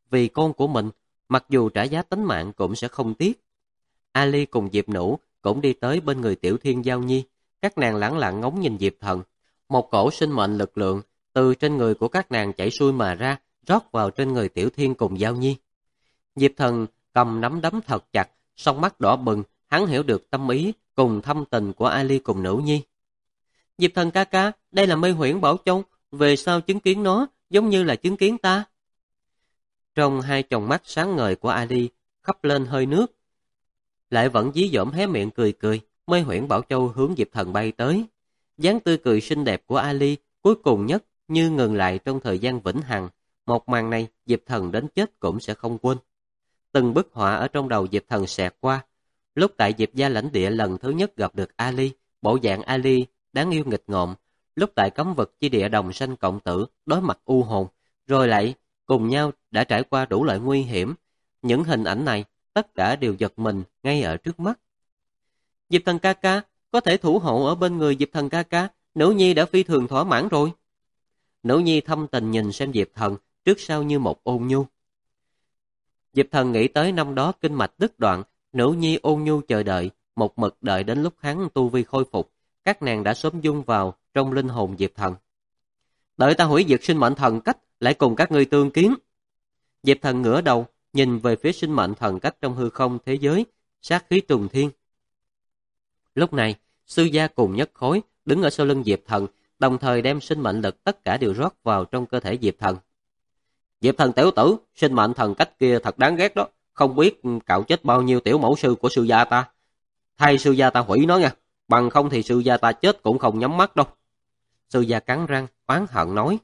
vì con của mình, mặc dù trả giá tính mạng cũng sẽ không tiếc. Ali cùng Diệp Nũ cũng đi tới bên người Tiểu Thiên Giao Nhi, các nàng lẳng lặng ngóng nhìn Diệp Thần. Một cổ sinh mệnh lực lượng từ trên người của các nàng chảy xuôi mà ra, rót vào trên người Tiểu Thiên cùng Giao Nhi. Diệp Thần cầm nắm đấm thật chặt, song mắt đỏ bừng, hắn hiểu được tâm ý cùng thâm tình của Ali cùng Nữ Nhi. Diệp Thần ca ca, đây là Mê Huyễn Bảo Châu, về sau chứng kiến nó giống như là chứng kiến ta. Trong hai tròng mắt sáng ngời của Ali khắp lên hơi nước, lại vẫn dí dỏm hé miệng cười cười. Mê Huyễn Bảo Châu hướng Diệp Thần bay tới. Dáng tươi cười xinh đẹp của Ali cuối cùng nhất như ngừng lại trong thời gian vĩnh hằng. Một màn này Diệp Thần đến chết cũng sẽ không quên. Từng bức họa ở trong đầu Diệp Thần xẹt qua. Lúc tại Diệp gia lãnh địa lần thứ nhất gặp được Ali, bộ dạng Ali đáng yêu nghịch ngợm. Lúc tại cấm vực chi địa đồng sanh cộng tử đối mặt u hồn, rồi lại cùng nhau đã trải qua đủ loại nguy hiểm. Những hình ảnh này tất cả đều giật mình ngay ở trước mắt. Diệp Thần ca ca, có thể thủ hộ ở bên người Diệp Thần ca ca, Nữ Nhi đã phi thường thỏa mãn rồi. Nữ Nhi thâm tình nhìn xem Diệp Thần, trước sau như một ôn nhu. Diệp Thần nghĩ tới năm đó kinh mạch đứt đoạn, Nữ Nhi ôn nhu chờ đợi, một mực đợi đến lúc hắn tu vi khôi phục, các nàng đã sớm dung vào trong linh hồn Diệp Thần. Đợi ta hủy diệt sinh mệnh thần cách, lại cùng các ngươi tương kiến. Diệp Thần ngửa đầu, nhìn về phía sinh mệnh thần cách trong hư không thế giới, sát khí trùng thiên. Lúc này, Sư Gia cùng Nhất Khối đứng ở sau lưng Diệp Thần, đồng thời đem sinh mệnh lực tất cả đều rót vào trong cơ thể Diệp Thần. Diệp Thần tiểu tử, sinh mệnh thần cách kia thật đáng ghét đó, không biết cạo chết bao nhiêu tiểu mẫu sư của sư gia ta. Thay sư gia ta hủy nó nha, bằng không thì sư gia ta chết cũng không nhắm mắt đâu. Sư Gia cắn răng, oán hận nói.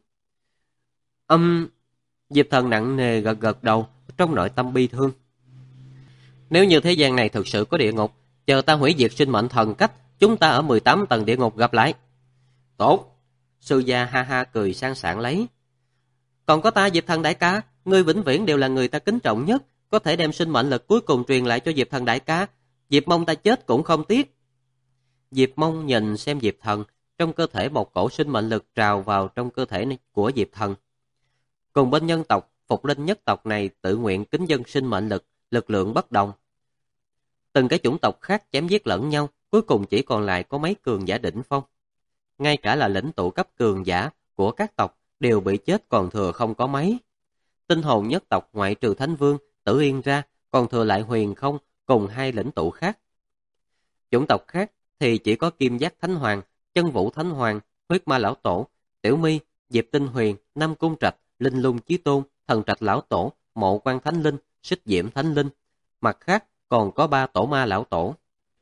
Diệp Thần nặng nề gật gật đầu, trong nội tâm bi thương. Nếu như thế gian này thực sự có địa ngục, chờ ta hủy diệt sinh mệnh thần cách, chúng ta ở 18 tầng địa ngục gặp lại. Tốt, Sư Gia ha ha cười sang sảng lấy. Còn có ta Diệp Thần đại ca, ngươi vĩnh viễn đều là người ta kính trọng nhất, có thể đem sinh mệnh lực cuối cùng truyền lại cho Diệp Thần đại ca, Diệp mong ta chết cũng không tiếc. Diệp mong nhìn xem Diệp Thần, trong cơ thể một cổ sinh mệnh lực trào vào trong cơ thể của Diệp Thần. Cùng bên nhân tộc, Phục Linh nhất tộc này tự nguyện kính dân sinh mệnh lực, lực lượng bất đồng. Từng cái chủng tộc khác chém giết lẫn nhau, cuối cùng chỉ còn lại có mấy cường giả đỉnh phong. Ngay cả là lĩnh tụ cấp cường giả của các tộc đều bị chết còn thừa không có mấy. Tinh hồn nhất tộc ngoại trừ Thánh Vương, Tử Yên ra, còn thừa lại Huyền Không cùng hai lĩnh tụ khác. Chủng tộc khác thì chỉ có Kim Giác Thánh Hoàng, Chân Vũ Thánh Hoàng, Huyết Ma Lão Tổ, Tiểu Mi, Diệp Tinh Huyền, Nam Cung Trạch, Linh Lung Chí Tôn, Thần Trạch Lão Tổ, Mộ Quan Thánh Linh, Xích Diễm Thánh Linh. Mặt khác còn có 3 Tổ Ma Lão Tổ.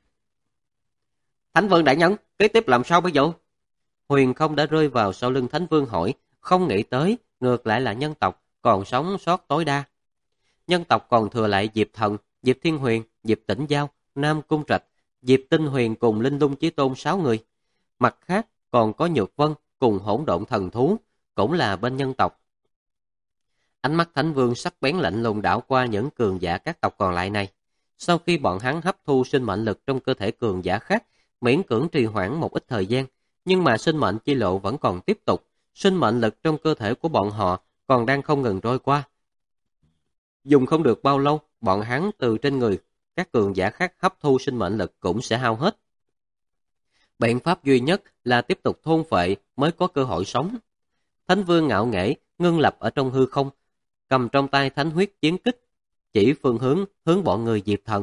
Thánh Vương đại nhân, kế tiếp làm sao bây giờ? Huyền Không đã rơi vào sau lưng Thánh Vương hỏi, không nghĩ tới, ngược lại là nhân tộc còn sống sót tối đa. Nhân tộc còn thừa lại Diệp Thần, Diệp Thiên Huyền, Diệp Tĩnh Giao, Nam Cung Trạch, Diệp Tinh Huyền cùng Linh Lung Chí Tôn 6 người. Mặt khác còn có Nhược Vân cùng Hỗn Độn Thần Thú, cũng là bên nhân tộc. Ánh mắt Thánh Vương sắc bén lạnh lùng đảo qua những cường giả các tộc còn lại này. Sau khi bọn hắn hấp thu sinh mệnh lực trong cơ thể cường giả khác, miễn cưỡng trì hoãn một ít thời gian, nhưng mà sinh mệnh chi lộ vẫn còn tiếp tục, sinh mệnh lực trong cơ thể của bọn họ còn đang không ngừng trôi qua. Dùng không được bao lâu, bọn hắn từ trên người các cường giả khác hấp thu sinh mệnh lực cũng sẽ hao hết. Biện pháp duy nhất là tiếp tục thôn phệ mới có cơ hội sống. Thánh Vương ngạo nghễ, ngưng lập ở trong hư không, cầm trong tay thánh huyết chiến kích, chỉ phương hướng bọn người Diệp Thần.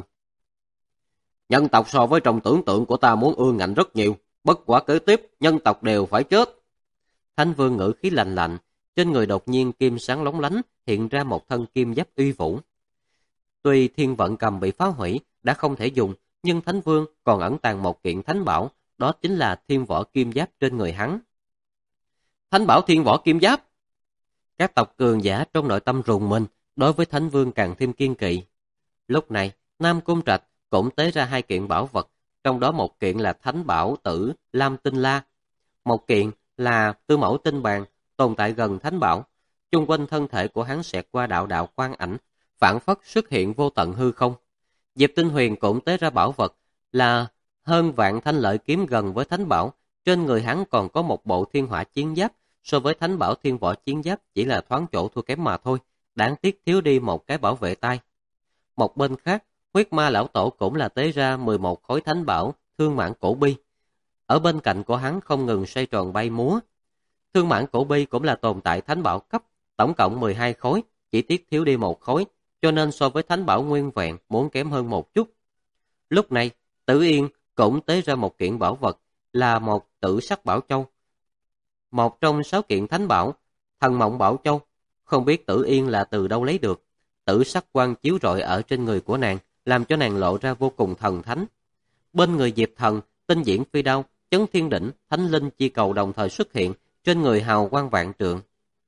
Nhân tộc so với trong tưởng tượng của ta muốn ương ngạnh rất nhiều, bất quả kế tiếp, nhân tộc đều phải chết. Thánh Vương ngữ khí lạnh lạnh, trên người đột nhiên kim sáng lóng lánh, hiện ra một thân kim giáp uy vũ. Tuy thiên vận cầm bị phá hủy, đã không thể dùng, nhưng Thánh Vương còn ẩn tàng một kiện thánh bảo, đó chính là thiên võ kim giáp trên người hắn. Thánh bảo thiên võ kim giáp! Các tộc cường giả trong nội tâm rùng mình, đối với Thánh Vương càng thêm kiên kỵ. Lúc này, Nam Cung Trạch cũng tế ra 2 kiện bảo vật, trong đó một kiện là Thánh Bảo Tử Lam Tinh La, một kiện là Tư Mẫu Tinh Bàn, tồn tại gần Thánh Bảo. Chung quanh thân thể của hắn xẹt qua đạo đạo quang ảnh, phản phất xuất hiện vô tận hư không. Diệp Tinh Huyền cũng tế ra bảo vật là hơn vạn thanh lợi kiếm gần với Thánh Bảo, trên người hắn còn có một bộ thiên hỏa chiến giáp, so với Thánh Bảo thiên võ chiến giáp chỉ là thoáng chỗ thua kém mà thôi, đáng tiếc thiếu đi một cái bảo vệ tay. Một bên khác, huyết ma lão tổ cũng là tế ra 11 khối thánh bảo, thương mãn cổ bi. Ở bên cạnh của hắn không ngừng xoay tròn bay múa. Thương mãn cổ bi cũng là tồn tại thánh bảo cấp, tổng cộng 12 khối, chỉ tiếc thiếu đi một khối, cho nên so với thánh bảo nguyên vẹn muốn kém hơn một chút. Lúc này, Tử Yên cũng tế ra một kiện bảo vật, là một tử sắc bảo châu. Một trong 6 kiện thánh bảo, thần mộng bảo châu, không biết Tử Yên là từ đâu lấy được. Tử sắc quang chiếu rọi ở trên người của nàng, làm cho nàng lộ ra vô cùng thần thánh. Bên người Diệp Thần, tinh diễn phi đao, chấn thiên đỉnh, thánh linh chi cầu đồng thời xuất hiện, trên người hào quang vạn trượng.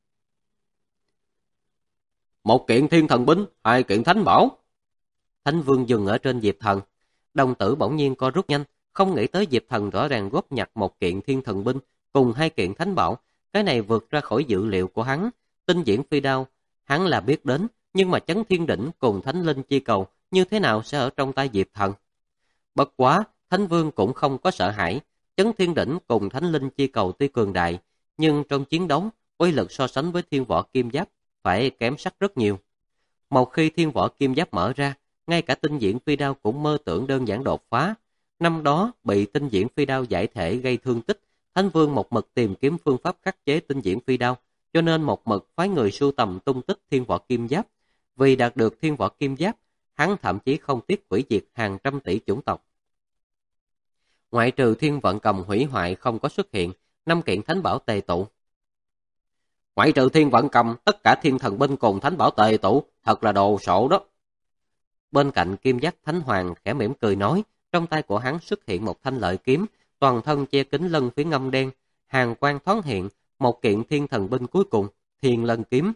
Một kiện thiên thần binh, 2 kiện thánh bảo. Thánh Vương dừng ở trên Diệp Thần. Đồng tử bỗng nhiên co rút nhanh, không nghĩ tới Diệp Thần rõ ràng góp nhặt một kiện thiên thần binh cùng 2 kiện thánh bảo. Cái này vượt ra khỏi dự liệu của hắn. Tinh diễn phi đao, hắn là biết đến, nhưng mà chấn thiên đỉnh cùng thánh linh chi cầu như thế nào sẽ ở trong tay Diệp Thần. Bất quá, Thánh Vương cũng không có sợ hãi. Chấn thiên đỉnh cùng thánh linh chi cầu tuy cường đại, nhưng trong chiến đấu, uy lực so sánh với thiên võ kim giáp phải kém sắc rất nhiều. Một khi thiên võ kim giáp mở ra, ngay cả tinh diễn phi đao cũng mơ tưởng đơn giản đột phá. Năm đó bị tinh diễn phi đao giải thể gây thương tích, Thánh Vương một mực tìm kiếm phương pháp khắc chế tinh diễn phi đao, cho nên một mực phái người sưu tầm tung tích thiên võ kim giáp. Vì đạt được thiên võ kim giáp, hắn thậm chí không tiếc hủy diệt hàng trăm tỷ chủng tộc. Ngoại trừ thiên vận cầm hủy hoại không có xuất hiện, 5 kiện thánh bảo tề tụ. Ngoại trừ thiên vận cầm, tất cả thiên thần binh cùng thánh bảo tề tụ, thật là đồ sộ đó. Bên cạnh Kim Giác Thánh Hoàng khẽ mỉm cười nói, trong tay của hắn xuất hiện một thanh lợi kiếm, toàn thân che kính lân phía ngâm đen, hàn quang thoáng hiện, một kiện thiên thần binh cuối cùng, Thiên Lân kiếm.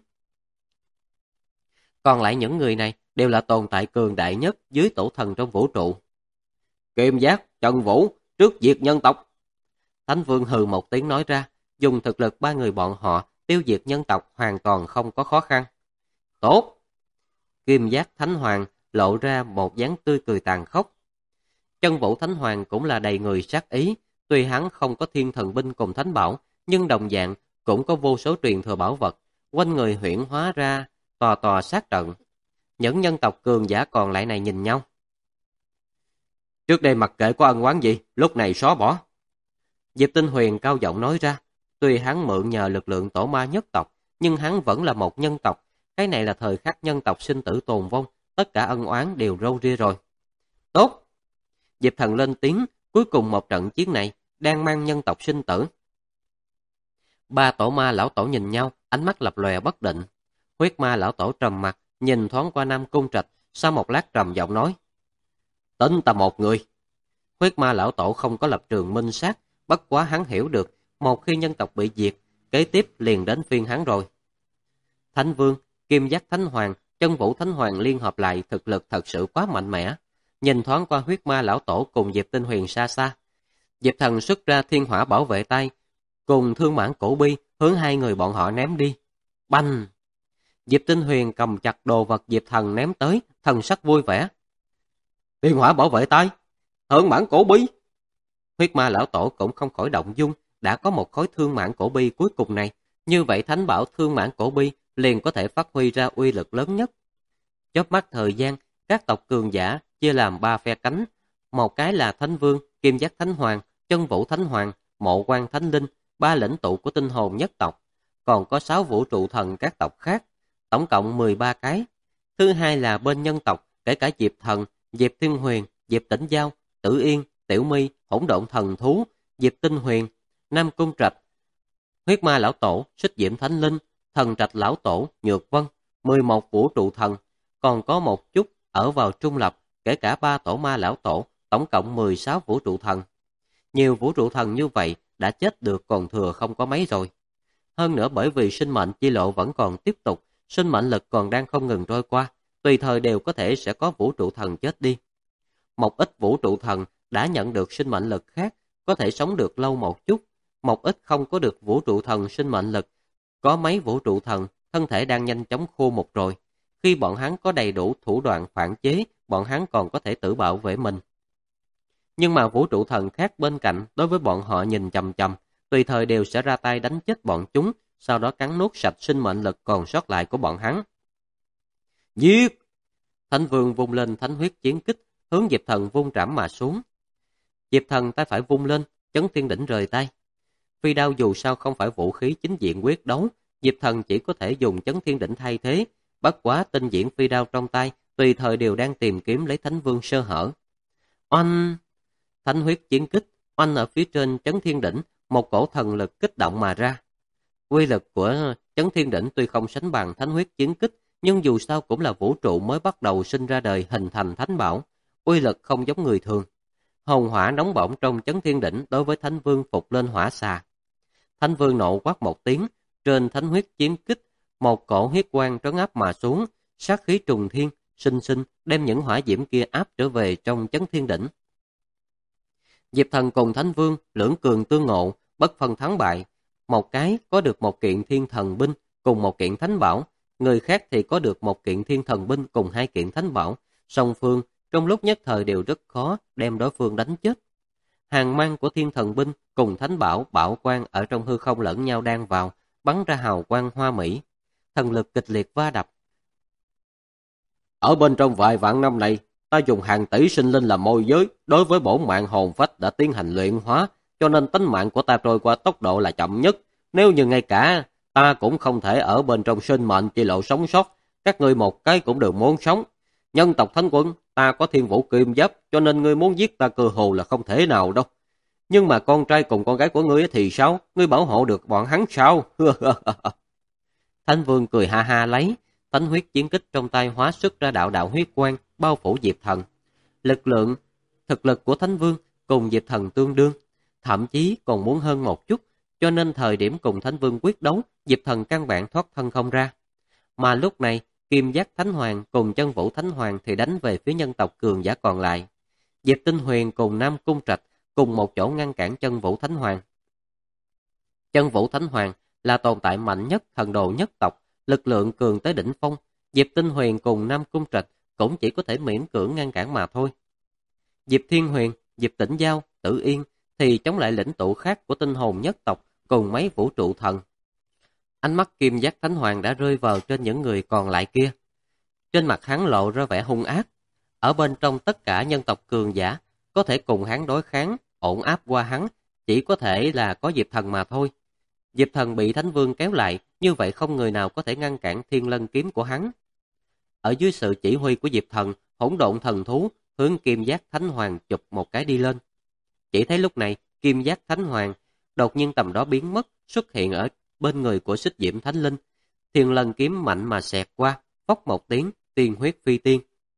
Còn lại những người này đều là tồn tại cường đại nhất dưới tổ thần trong vũ trụ. Kim Giác, Trần Vũ, trước diệt nhân tộc. Thánh Vương hừ một tiếng nói ra, dùng thực lực 3 người bọn họ tiêu diệt nhân tộc hoàn toàn không có khó khăn. Tốt! Kim Giác Thánh Hoàng lộ ra một dáng tươi cười tàn khốc. Chân Vũ Thánh Hoàng cũng là đầy người sát ý, tuy hắn không có thiên thần binh cùng thánh bảo, nhưng đồng dạng cũng có vô số truyền thừa bảo vật, quanh người huyễn hóa ra tòa tòa sát trận. Những nhân tộc cường giả còn lại này nhìn nhau. Trước đây mặc kệ có ân oán gì, lúc này xóa bỏ. Diệp Tinh Huyền cao giọng nói ra, tuy hắn mượn nhờ lực lượng tổ ma nhất tộc, nhưng hắn vẫn là một nhân tộc. Cái này là thời khắc nhân tộc sinh tử tồn vong, tất cả ân oán đều râu ria rồi. Tốt! Diệp Thần lên tiếng, cuối cùng một trận chiến này đang mang nhân tộc sinh tử. 3 tổ ma lão tổ nhìn nhau, ánh mắt lập lòe bất định. Huyết ma lão tổ trầm mặt, nhìn thoáng qua Nam Cung Trạch, sau một lát trầm giọng nói, tính ta một người. Huyết ma lão tổ không có lập trường minh sát, bất quá hắn hiểu được, một khi nhân tộc bị diệt, kế tiếp liền đến phiên hắn rồi. Thánh Vương, Kim Giác Thánh Hoàng, Chân Vũ Thánh Hoàng liên hợp lại thực lực thật sự quá mạnh mẽ. Nhìn thoáng qua huyết ma lão tổ cùng Diệp Tinh Huyền xa xa. Diệp Thần xuất ra thiên hỏa bảo vệ tay, cùng thương mãn cổ bi hướng 2 người bọn họ ném đi. Bành! Diệp Tinh Huyền cầm chặt đồ vật Diệp Thần ném tới, thần sắc vui vẻ. Thiên hỏa bảo vệ tay, thương mãn cổ bi. Huyết ma lão tổ cũng không khỏi động dung, đã có một khối thương mãn cổ bi cuối cùng này, như vậy thánh bảo thương mãn cổ bi liền có thể phát huy ra uy lực lớn nhất. Chớp mắt thời gian, các tộc cường giả chia làm 3 phe cánh, một cái là Thánh Vương, Kim Giác Thánh Hoàng, Chân Vũ Thánh Hoàng, Mộ Quan Thánh Linh, 3 lĩnh tụ của tinh hồn nhất tộc, còn có 6 vũ trụ thần các tộc khác, tổng cộng 13 cái. Thứ hai là bên nhân tộc, kể cả Diệp Thần, Diệp Thiên Huyền, Diệp Tĩnh Giao, Tử Yên, Tiểu My, Hỗn Độn Thần Thú, Diệp Tinh Huyền, Nam Cung Trạch, Huyết Ma Lão Tổ, Xích Diễm Thánh Linh, Thần Trạch Lão Tổ, Nhược Vân, 11 vũ trụ thần, còn có một chút ở vào trung lập, kể cả 3 tổ ma lão tổ, tổng cộng 16 vũ trụ thần. Nhiều vũ trụ thần như vậy đã chết được còn thừa không có mấy rồi. Hơn nữa bởi vì sinh mệnh chi lộ vẫn còn tiếp tục, sinh mệnh lực còn đang không ngừng trôi qua, tùy thời đều có thể sẽ có vũ trụ thần chết đi. Một ít vũ trụ thần đã nhận được sinh mệnh lực khác, có thể sống được lâu một chút, một ít không có được vũ trụ thần sinh mệnh lực. Có mấy vũ trụ thần, thân thể đang nhanh chóng khô một rồi. Khi bọn hắn có đầy đủ thủ đoạn phản chế, bọn hắn còn có thể tự bảo vệ mình. Nhưng mà vũ trụ thần khác bên cạnh, đối với bọn họ nhìn chằm chằm, tùy thời đều sẽ ra tay đánh chết bọn chúng, sau đó cắn nuốt sạch sinh mệnh lực còn sót lại của bọn hắn. Giết! Thánh Vương vung lên thánh huyết chiến kích, hướng Diệp Thần vung trảm mà xuống. Diệp Thần tay phải vung lên, chấn thiên đỉnh rời tay. Phi đao dù sao không phải vũ khí chính diện quyết đấu, Diệp Thần chỉ có thể dùng chấn thiên đỉnh thay thế, bất quá tinh diễn phi đao trong tay, tùy thời đều đang tìm kiếm lấy Thánh Vương sơ hở. Oanh! Thánh huyết chiến kích, oanh ở phía trên chấn thiên đỉnh, một cổ thần lực kích động mà ra. Uy lực của chấn thiên đỉnh tuy không sánh bằng thánh huyết chiến kích, nhưng dù sao cũng là vũ trụ mới bắt đầu sinh ra đời hình thành thánh bảo, uy lực không giống người thường. Hồng hỏa nóng bỏng trong chấn thiên đỉnh đối với Thánh Vương phục lên hỏa xà. Thánh Vương nộ quát một tiếng, trên thánh huyết chiến kích, một cổ huyết quang trấn áp mà xuống, sát khí trùng thiên, sinh sinh đem những hỏa diễm kia áp trở về trong chấn thiên đỉnh. Diệp Thần cùng Thánh Vương lưỡng cường tương ngộ, bất phân thắng bại. Một cái có được một kiện thiên thần binh cùng một kiện thánh bảo, người khác thì có được một kiện thiên thần binh cùng hai kiện thánh bảo. Song phương trong lúc nhất thời đều rất khó đem đối phương đánh chết. Hàng mang của thiên thần binh cùng thánh bảo bảo quang ở trong hư không lẫn nhau đan vào, bắn ra hào quang hoa mỹ. Thần lực kịch liệt va đập. Ở bên trong vài vạn năm này, ta dùng hàng tỷ sinh linh làm môi giới, đối với bổn mạng hồn phách đã tiến hành luyện hóa, cho nên tính mạng của ta trôi qua tốc độ là chậm nhất. Nếu như ngay cả ta cũng không thể ở bên trong sinh mệnh chi lộ sống sót, các ngươi một cái cũng đều muốn sống. Nhân tộc Thánh Quân, ta có thiên vũ kim giáp, cho nên ngươi muốn giết ta cơ hồ là không thể nào đâu. Nhưng mà con trai cùng con gái của ngươi thì sao? Ngươi bảo hộ được bọn hắn sao? Thánh Vương cười ha ha lấy, thánh huyết chiến kích trong tay hóa xuất ra đạo đạo huyết quang, bao phủ Diệp Thần. Thực lực của Thánh Vương cùng Diệp Thần tương đương, thậm chí còn muốn hơn một chút, cho nên thời điểm cùng Thánh Vương quyết đấu, Diệp Thần căn bản thoát thân không ra. Mà lúc này, Kim Giác Thánh Hoàng cùng Chân Vũ Thánh Hoàng thì đánh về phía nhân tộc cường giả còn lại. Diệp Tinh Huyền cùng Nam Cung Trạch cùng một chỗ ngăn cản Chân Vũ Thánh Hoàng. Chân Vũ Thánh Hoàng là tồn tại mạnh nhất thần đồ nhất tộc, lực lượng cường tới đỉnh phong. Diệp Tinh Huyền cùng Nam Cung Trạch cũng chỉ có thể miễn cưỡng ngăn cản mà thôi. Diệp Thiên Huyền, Diệp Tĩnh Giao, Tử Yên thì chống lại lĩnh tụ khác của tinh hồn nhất tộc cùng mấy vũ trụ thần. Ánh mắt Kim Giác Thánh Hoàng đã rơi vào trên những người còn lại kia. Trên mặt hắn lộ ra vẻ hung ác. Ở bên trong tất cả nhân tộc cường giả, có thể cùng hắn đối kháng, ổn áp qua hắn, chỉ có thể là có Diệp Thần mà thôi. Diệp Thần bị Thánh Vương kéo lại, như vậy không người nào có thể ngăn cản Thiên Lân kiếm của hắn. Ở dưới sự chỉ huy của Diệp Thần, hỗn độn thần thú hướng Kim Giác Thánh Hoàng chụp một cái đi lên. Chỉ thấy lúc này, Kim Giác Thánh Hoàng đột nhiên tầm đó biến mất, xuất hiện ở bên người của Xích Diễm Thánh Linh. Thiên Lân kiếm mạnh mà xẹt qua, phốc một tiếng, tiên huyết phi tiên.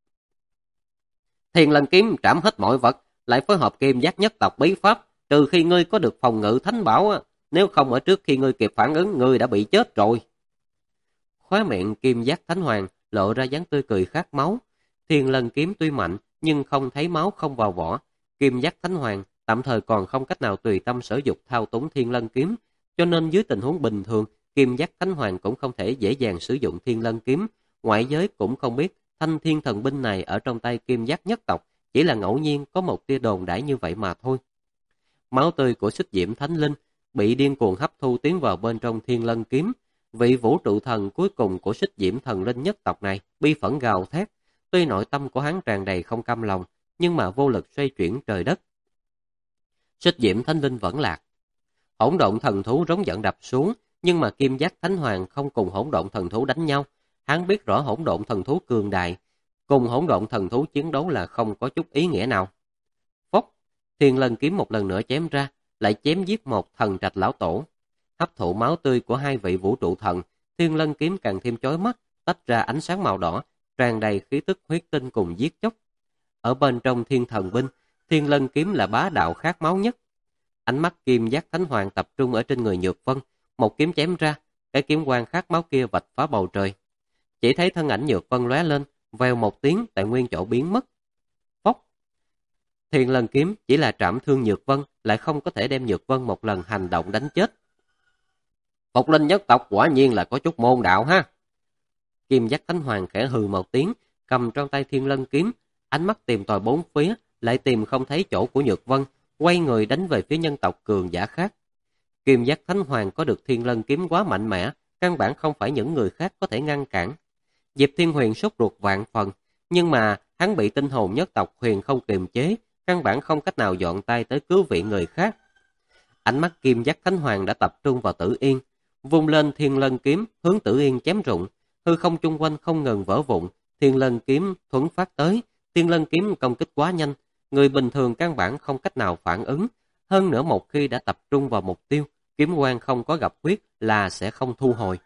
Thiên Lân kiếm trảm hết mọi vật, lại phối hợp Kim Giác nhất tộc bí pháp, trừ khi ngươi có được phòng ngự thánh bảo, nếu không ở trước khi ngươi kịp phản ứng, ngươi đã bị chết rồi. Khóe miệng Kim Giác Thánh Hoàng lộ ra dáng tươi cười khát máu. Thiên Lân kiếm tuy mạnh, nhưng không thấy máu không vào vỏ. Kim Giác Thánh Hoàng tạm thời còn không cách nào tùy tâm sở dục thao túng Thiên Lân kiếm, cho nên dưới tình huống bình thường, Kim Giác Thánh Hoàng cũng không thể dễ dàng sử dụng Thiên Lân kiếm. Ngoại giới cũng không biết thanh thiên thần binh này ở trong tay Kim Giác nhất tộc chỉ là ngẫu nhiên có một tia đồn đãi như vậy mà thôi. Máu tươi của Xích Diễm Thánh Linh bị điên cuồng hấp thu tiến vào bên trong Thiên Lân kiếm. Vị vũ trụ thần cuối cùng của Xích Diễm Thần Linh nhất tộc này bi phẫn gào thét. Tuy nội tâm của hắn tràn đầy không cam lòng, nhưng mà vô lực xoay chuyển trời đất. Xích Diễm Thánh Linh vẫn lạc. Hỗn độn thần thú rống giận đập xuống, nhưng mà Kim Giác Thánh Hoàng không cùng hỗn độn thần thú đánh nhau. Hắn biết rõ hỗn độn thần thú cường đại, cùng hỗn độn thần thú chiến đấu là không có chút ý nghĩa nào. Phốc, Thiên Lân kiếm một lần nữa chém ra, lại chém giết một thần trạch lão tổ. Hấp thụ máu tươi của hai vị vũ trụ thần, Thiên Lân kiếm càng thêm chói mắt, tách ra ánh sáng màu đỏ, tràn đầy khí tức huyết tinh cùng giết chóc. Ở bên trong Thiên Thần binh, Thiên Lân kiếm là bá đạo khát máu nhất. Ánh mắt Kim Giác Thánh Hoàng tập trung ở trên người Nhược Vân, một kiếm chém ra, cái kiếm quang khát máu kia vạch phá bầu trời. Chỉ thấy thân ảnh Nhược Vân lóe lên, vèo một tiếng tại nguyên chỗ biến mất. Phốc. Thiên Lân kiếm chỉ là trảm thương Nhược Vân, lại không có thể đem Nhược Vân một lần hành động đánh chết. Phục Linh nhất tộc quả nhiên là có chút môn đạo ha. Kim Giác Thánh Hoàng khẽ hừ một tiếng, cầm trong tay Thiên Lân kiếm, ánh mắt tìm tòi bốn phía, lại tìm không thấy chỗ của Nhược Vân, quay người đánh về phía nhân tộc cường giả khác. Kim Giác Thánh Hoàng có được Thiên Lân kiếm quá mạnh mẽ, căn bản không phải những người khác có thể ngăn cản. Diệp Thiên Huyền sốt ruột vạn phần, nhưng mà hắn bị tinh hồn nhất tộc Huyền không kiềm chế, căn bản không cách nào dọn tay tới cứu viện người khác. Ánh mắt Kim Giác Thánh Hoàng đã tập trung vào Tử Yên, vung lên Thiên Lân kiếm hướng Tử Yên chém rụng, hư không chung quanh không ngừng vỡ vụn, Thiên Lân kiếm thuấn phát tới, Thiên Lân kiếm công kích quá nhanh, người bình thường căn bản không cách nào phản ứng, hơn nữa một khi đã tập trung vào mục tiêu, kiếm quang không có gặp huyết là sẽ không thu hồi.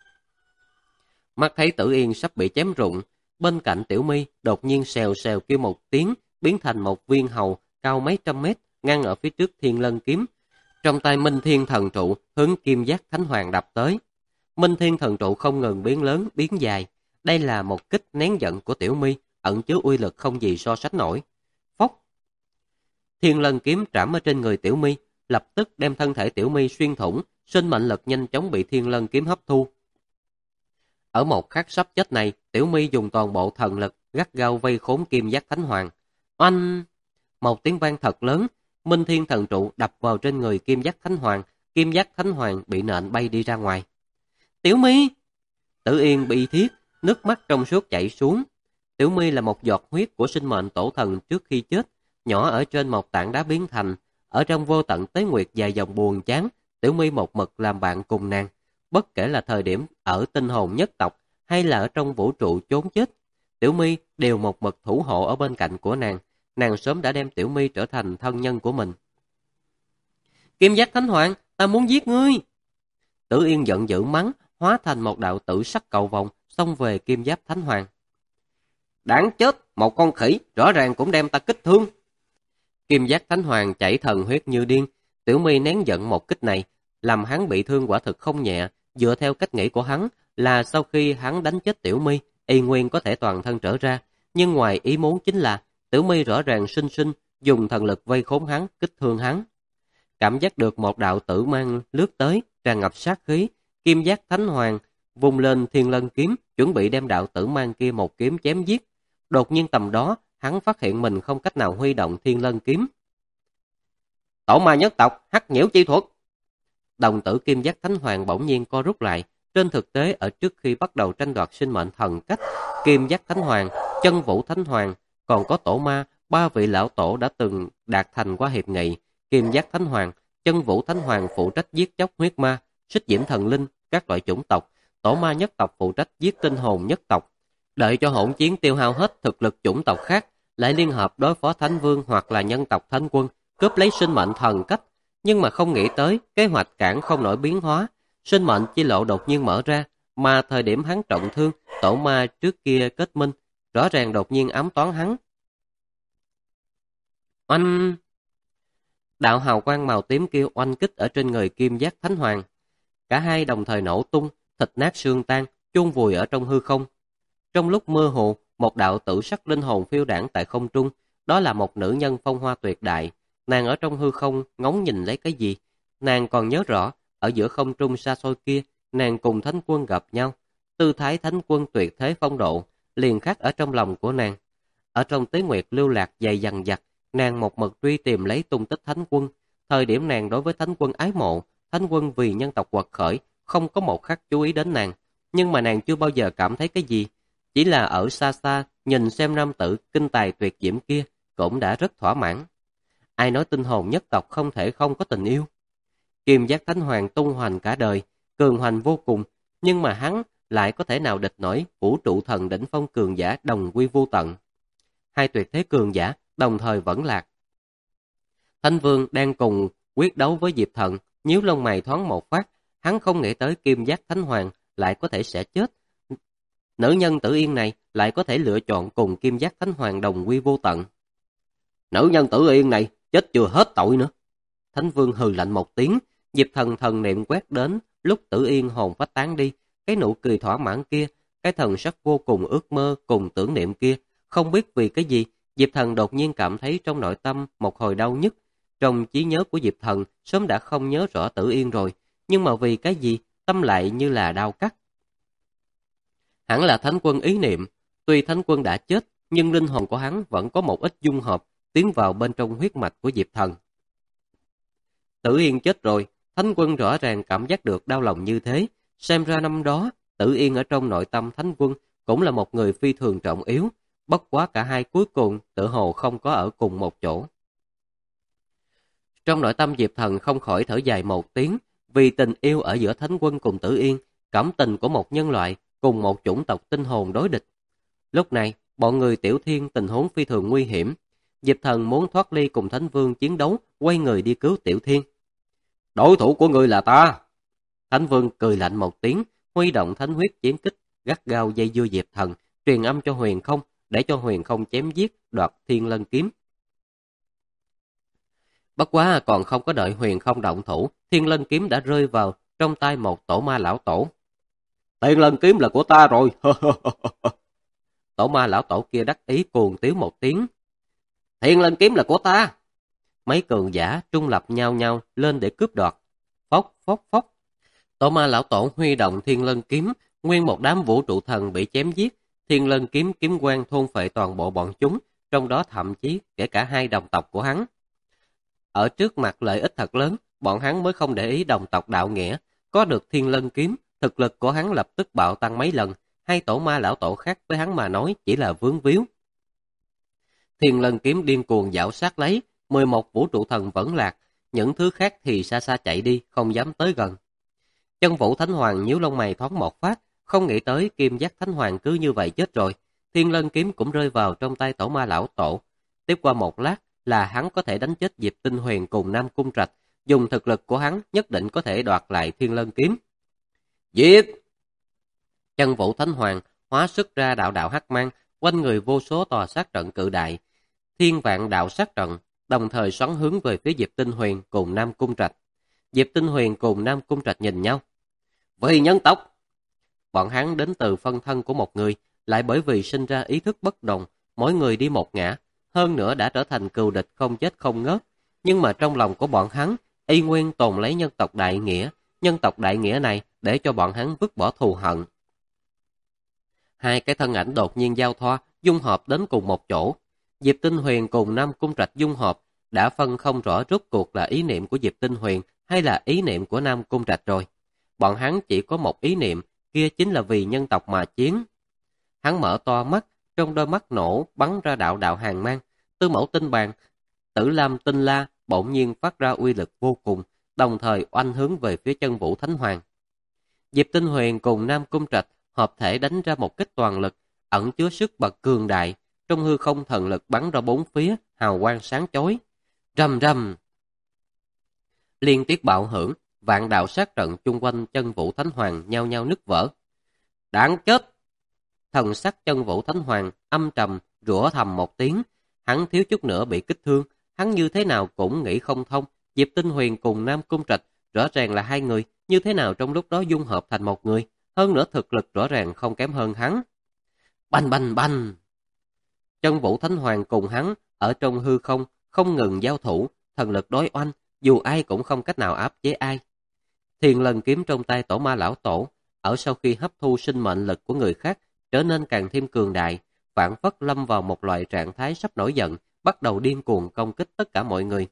Mắt thấy Tử Yên sắp bị chém rụng, bên cạnh Tiểu My đột nhiên xèo xèo kêu một tiếng, biến thành một viên hầu cao mấy trăm mét, ngăn ở phía trước Thiên Lân kiếm. Trong tay Minh Thiên Thần Trụ hướng Kim Giác Thánh Hoàng đập tới. Minh Thiên Thần Trụ không ngừng biến lớn, biến dài. Đây là một kích nén giận của Tiểu My, ẩn chứa uy lực không gì so sánh nổi. Phốc! Thiên Lân kiếm trảm ở trên người Tiểu My, lập tức đem thân thể Tiểu My xuyên thủng, sinh mệnh lực nhanh chóng bị Thiên Lân kiếm hấp thu. Ở một khắc sắp chết này, Tiểu My dùng toàn bộ thần lực gắt gao vây khốn Kim Giác Thánh Hoàng. Oanh! Một tiếng vang thật lớn, Minh Thiên Thần Trụ đập vào trên người Kim Giác Thánh Hoàng, Kim Giác Thánh Hoàng bị nện bay đi ra ngoài. Tiểu My! Tử Yên bị thiết, nước mắt trong suốt chảy xuống. Tiểu My là một giọt huyết của sinh mệnh tổ thần trước khi chết, nhỏ ở trên một tảng đá biến thành. Ở trong vô tận tế nguyệt dài dòng buồn chán, Tiểu My một mực làm bạn cùng nàng. Bất kể là thời điểm ở tinh hồn nhất tộc hay là ở trong vũ trụ trốn chết, Tiểu My đều một mực thủ hộ ở bên cạnh của nàng. Nàng sớm đã đem Tiểu My trở thành thân nhân của mình. Kim Giác Thánh Hoàng, ta muốn giết ngươi! Tử Yên giận dữ mắng, hóa thành một đạo tử sắc cầu vồng, xông về Kim Giác Thánh Hoàng. Đáng chết, một con khỉ, rõ ràng cũng đem ta kích thương. Kim Giác Thánh Hoàng chảy thần huyết như điên, Tiểu My nén giận một kích này, làm hắn bị thương quả thực không nhẹ. Dựa theo cách nghĩ của hắn là sau khi hắn đánh chết Tiểu My, y nguyên có thể toàn thân trở ra. Nhưng ngoài ý muốn chính là Tiểu My rõ ràng sinh sinh dùng thần lực vây khốn hắn, kích thương hắn. Cảm giác được một đạo tử mang lướt tới, tràn ngập sát khí, Kim Giác Thánh Hoàng vung lên Thiên Lân kiếm, chuẩn bị đem đạo tử mang kia một kiếm chém giết. Đột nhiên tầm đó, hắn phát hiện mình không cách nào huy động Thiên Lân kiếm. Tổ ma nhất tộc, hắc nhiễu chi thuật. Đồng tử Kim Giác Thánh Hoàng bỗng nhiên co rút lại. Trên thực tế, ở trước khi bắt đầu tranh đoạt sinh mệnh thần cách, Kim Giác Thánh Hoàng, Chân Vũ Thánh Hoàng, còn có tổ ma, ba vị lão tổ đã từng đạt thành qua hiệp nghị. Kim Giác Thánh Hoàng, Chân Vũ Thánh Hoàng phụ trách giết chóc huyết ma, xích diễm thần linh, các loại chủng tộc. Tổ ma nhất tộc phụ trách giết tinh hồn nhất tộc. Đợi cho hỗn chiến tiêu hao hết thực lực chủng tộc khác, lại liên hợp đối phó Thánh Vương hoặc là nhân tộc Thánh Quân, cướp lấy sinh mệnh thần cách. Nhưng mà không nghĩ tới, kế hoạch cản không nổi biến hóa. Sinh mệnh chi lộ đột nhiên mở ra, mà thời điểm hắn trọng thương, tổ ma trước kia kết minh, rõ ràng đột nhiên ám toán hắn. Oanh! Đạo hào quang màu tím kia oanh kích ở trên người Kim Giác Thánh Hoàng. Cả hai đồng thời nổ tung, thịt nát xương tan, chôn vùi ở trong hư không. Trong lúc mơ hồ, một đạo tử sắc linh hồn phiêu đãng tại không trung, đó là một nữ nhân phong hoa tuyệt đại. Nàng ở trong hư không ngóng nhìn lấy cái gì. Nàng còn nhớ rõ, ở giữa không trung xa xôi kia, nàng cùng Thánh Quân gặp nhau. Tư thái Thánh Quân tuyệt thế phong độ, liền khắc ở trong lòng của nàng. Ở trong tế nguyệt lưu lạc dày dằng dặc, nàng một mực truy tìm lấy tung tích Thánh Quân. Thời điểm nàng đối với Thánh Quân ái mộ, Thánh Quân vì nhân tộc quật khởi, không có một khắc chú ý đến nàng. Nhưng mà nàng chưa bao giờ cảm thấy cái gì. Chỉ là ở xa xa, nhìn xem nam tử kinh tài tuyệt diễm kia, cũng đã rất thỏa mãn. Ai nói tinh hồn nhất tộc không thể không có tình yêu. Kim Giác Thánh Hoàng tung hoành cả đời, cường hoành vô cùng, nhưng mà hắn lại có thể nào địch nổi vũ trụ thần đỉnh phong cường giả đồng quy vô tận. Hai tuyệt thế cường giả đồng thời vẫn lạc. Thánh Vương đang cùng quyết đấu với Diệp Thần, nhíu lông mày thoáng một phát, hắn không nghĩ tới Kim Giác Thánh Hoàng lại có thể sẽ chết. Nữ nhân Tử Yên này lại có thể lựa chọn cùng Kim Giác Thánh Hoàng đồng quy vô tận. Nữ nhân Tử Yên này chết chưa hết tội nữa. Thánh Vương hừ lạnh một tiếng, Diệp Thần thần niệm quét đến, lúc Tử Yên hồn phách tán đi, cái nụ cười thỏa mãn kia, cái thần sắc vô cùng ước mơ cùng tưởng niệm kia, không biết vì cái gì, Diệp Thần đột nhiên cảm thấy trong nội tâm một hồi đau nhức. Trong trí nhớ của Diệp Thần sớm đã không nhớ rõ Tử Yên rồi, nhưng mà vì cái gì, tâm lại như là đau cắt. Hẳn là Thánh Quân ý niệm, tuy Thánh Quân đã chết, nhưng linh hồn của hắn vẫn có một ít dung hợp, tiến vào bên trong huyết mạch của Diệp Thần. Tử Yên chết rồi, Thánh Quân rõ ràng cảm giác được đau lòng như thế, xem ra năm đó, Tử Yên ở trong nội tâm Thánh Quân cũng là một người phi thường trọng yếu, bất quá cả hai cuối cùng tự hồ không có ở cùng một chỗ. Trong nội tâm Diệp Thần không khỏi thở dài một tiếng, vì tình yêu ở giữa Thánh Quân cùng Tử Yên, cảm tình của một nhân loại cùng một chủng tộc tinh hồn đối địch. Lúc này, bọn người Tiểu Thiên tình huống phi thường nguy hiểm. Diệp Thần muốn thoát ly cùng Thánh Vương chiến đấu, quay người đi cứu Tiểu Thiên. Đối thủ của người là ta. Thánh Vương cười lạnh một tiếng, huy động thánh huyết chiến kích, gắt gao dây dưa Diệp Thần, truyền âm cho Huyền Không, để cho Huyền Không chém giết, đoạt Thiên Lân kiếm. Bất quá còn không có đợi Huyền Không động thủ, Thiên Lân kiếm đã rơi vào trong tay một tổ ma lão tổ. Thiên Lân kiếm là của ta rồi. Tổ ma lão tổ kia đắc ý cuồng tiếu một tiếng. Thiên Lân kiếm là của ta. Mấy cường giả trung lập nhau nhau lên để cướp đoạt. Phốc phốc phốc. Tổ ma lão tổ huy động Thiên Lân kiếm, nguyên một đám vũ trụ thần bị chém giết. Thiên Lân kiếm kiếm quang thôn phệ toàn bộ bọn chúng, trong đó thậm chí kể cả hai đồng tộc của hắn. Ở trước mặt lợi ích thật lớn, bọn hắn mới không để ý đồng tộc đạo nghĩa. Có được Thiên Lân kiếm, thực lực của hắn lập tức bạo tăng mấy lần. Hai tổ ma lão tổ khác với hắn mà nói chỉ là vướng víu. Thiên Lân kiếm điên cuồng dạo sát lấy, 11 vũ trụ thần vẫn lạc, những thứ khác thì xa xa chạy đi, không dám tới gần. Chân Vũ Thánh Hoàng nhíu lông mày thoáng một phát, không nghĩ tới Kim Giác Thánh Hoàng cứ như vậy chết rồi. Thiên Lân kiếm cũng rơi vào trong tay tổ ma lão tổ. Tiếp qua một lát là hắn có thể đánh chết Diệp Tinh Huyền cùng Nam Cung Trạch, dùng thực lực của hắn nhất định có thể đoạt lại Thiên Lân kiếm. Giết! Chân Vũ Thánh Hoàng hóa xuất ra đạo đạo hắc mang, quanh người vô số tòa sát trận cự đại, thiên vạn đạo sát trận, đồng thời xoắn hướng về phía Diệp Tinh Huyền cùng Nam Cung Trạch. Diệp Tinh Huyền cùng Nam Cung Trạch nhìn nhau. Vì nhân tộc! Bọn hắn đến từ phân thân của một người, lại bởi vì sinh ra ý thức bất đồng, mỗi người đi một ngã, hơn nữa đã trở thành cừu địch không chết không ngớt. Nhưng mà trong lòng của bọn hắn, y nguyên tồn lấy nhân tộc đại nghĩa. Nhân tộc đại nghĩa này để cho bọn hắn vứt bỏ thù hận. Hai cái thân ảnh đột nhiên giao thoa, dung hợp đến cùng một chỗ. Diệp Tinh Huyền cùng Nam Cung Trạch dung hợp, đã phân không rõ rốt cuộc là ý niệm của Diệp Tinh Huyền hay là ý niệm của Nam Cung Trạch rồi. Bọn hắn chỉ có một ý niệm, kia chính là vì nhân tộc mà chiến. Hắn mở to mắt, trong đôi mắt nổ bắn ra đạo đạo hàng mang. Tư Mẫu Tinh Bàn, Tử Lam Tinh La bỗng nhiên phát ra uy lực vô cùng, đồng thời oanh hướng về phía Chân Vũ Thánh Hoàng. Diệp Tinh Huyền cùng Nam Cung Trạch hợp thể đánh ra một kích toàn lực, ẩn chứa sức bật cường đại, trong hư không thần lực bắn ra bốn phía, hào quang sáng chói. Rầm rầm. Liên tiếp bạo hưởng, vạn đạo sát trận chung quanh Chân Vũ Thánh Hoàng nhao nhao nứt vỡ. Đáng chết! Thần sắc Chân Vũ Thánh Hoàng âm trầm, rủa thầm một tiếng, hắn thiếu chút nữa bị kích thương, hắn như thế nào cũng nghĩ không thông, Diệp Tinh Huyền cùng Nam Cung Trạch rõ ràng là hai người, như thế nào trong lúc đó dung hợp thành một người, hơn nữa thực lực rõ ràng không kém hơn hắn. Bành bành bành! Chân Vũ Thánh Hoàng cùng hắn ở trong hư không, không ngừng giao thủ, thần lực đối oanh, dù ai cũng không cách nào áp chế ai. Thiên Lân kiếm trong tay tổ ma lão tổ, ở sau khi hấp thu sinh mệnh lực của người khác, trở nên càng thêm cường đại, phản phất lâm vào một loại trạng thái sắp nổi giận, bắt đầu điên cuồng công kích tất cả mọi người.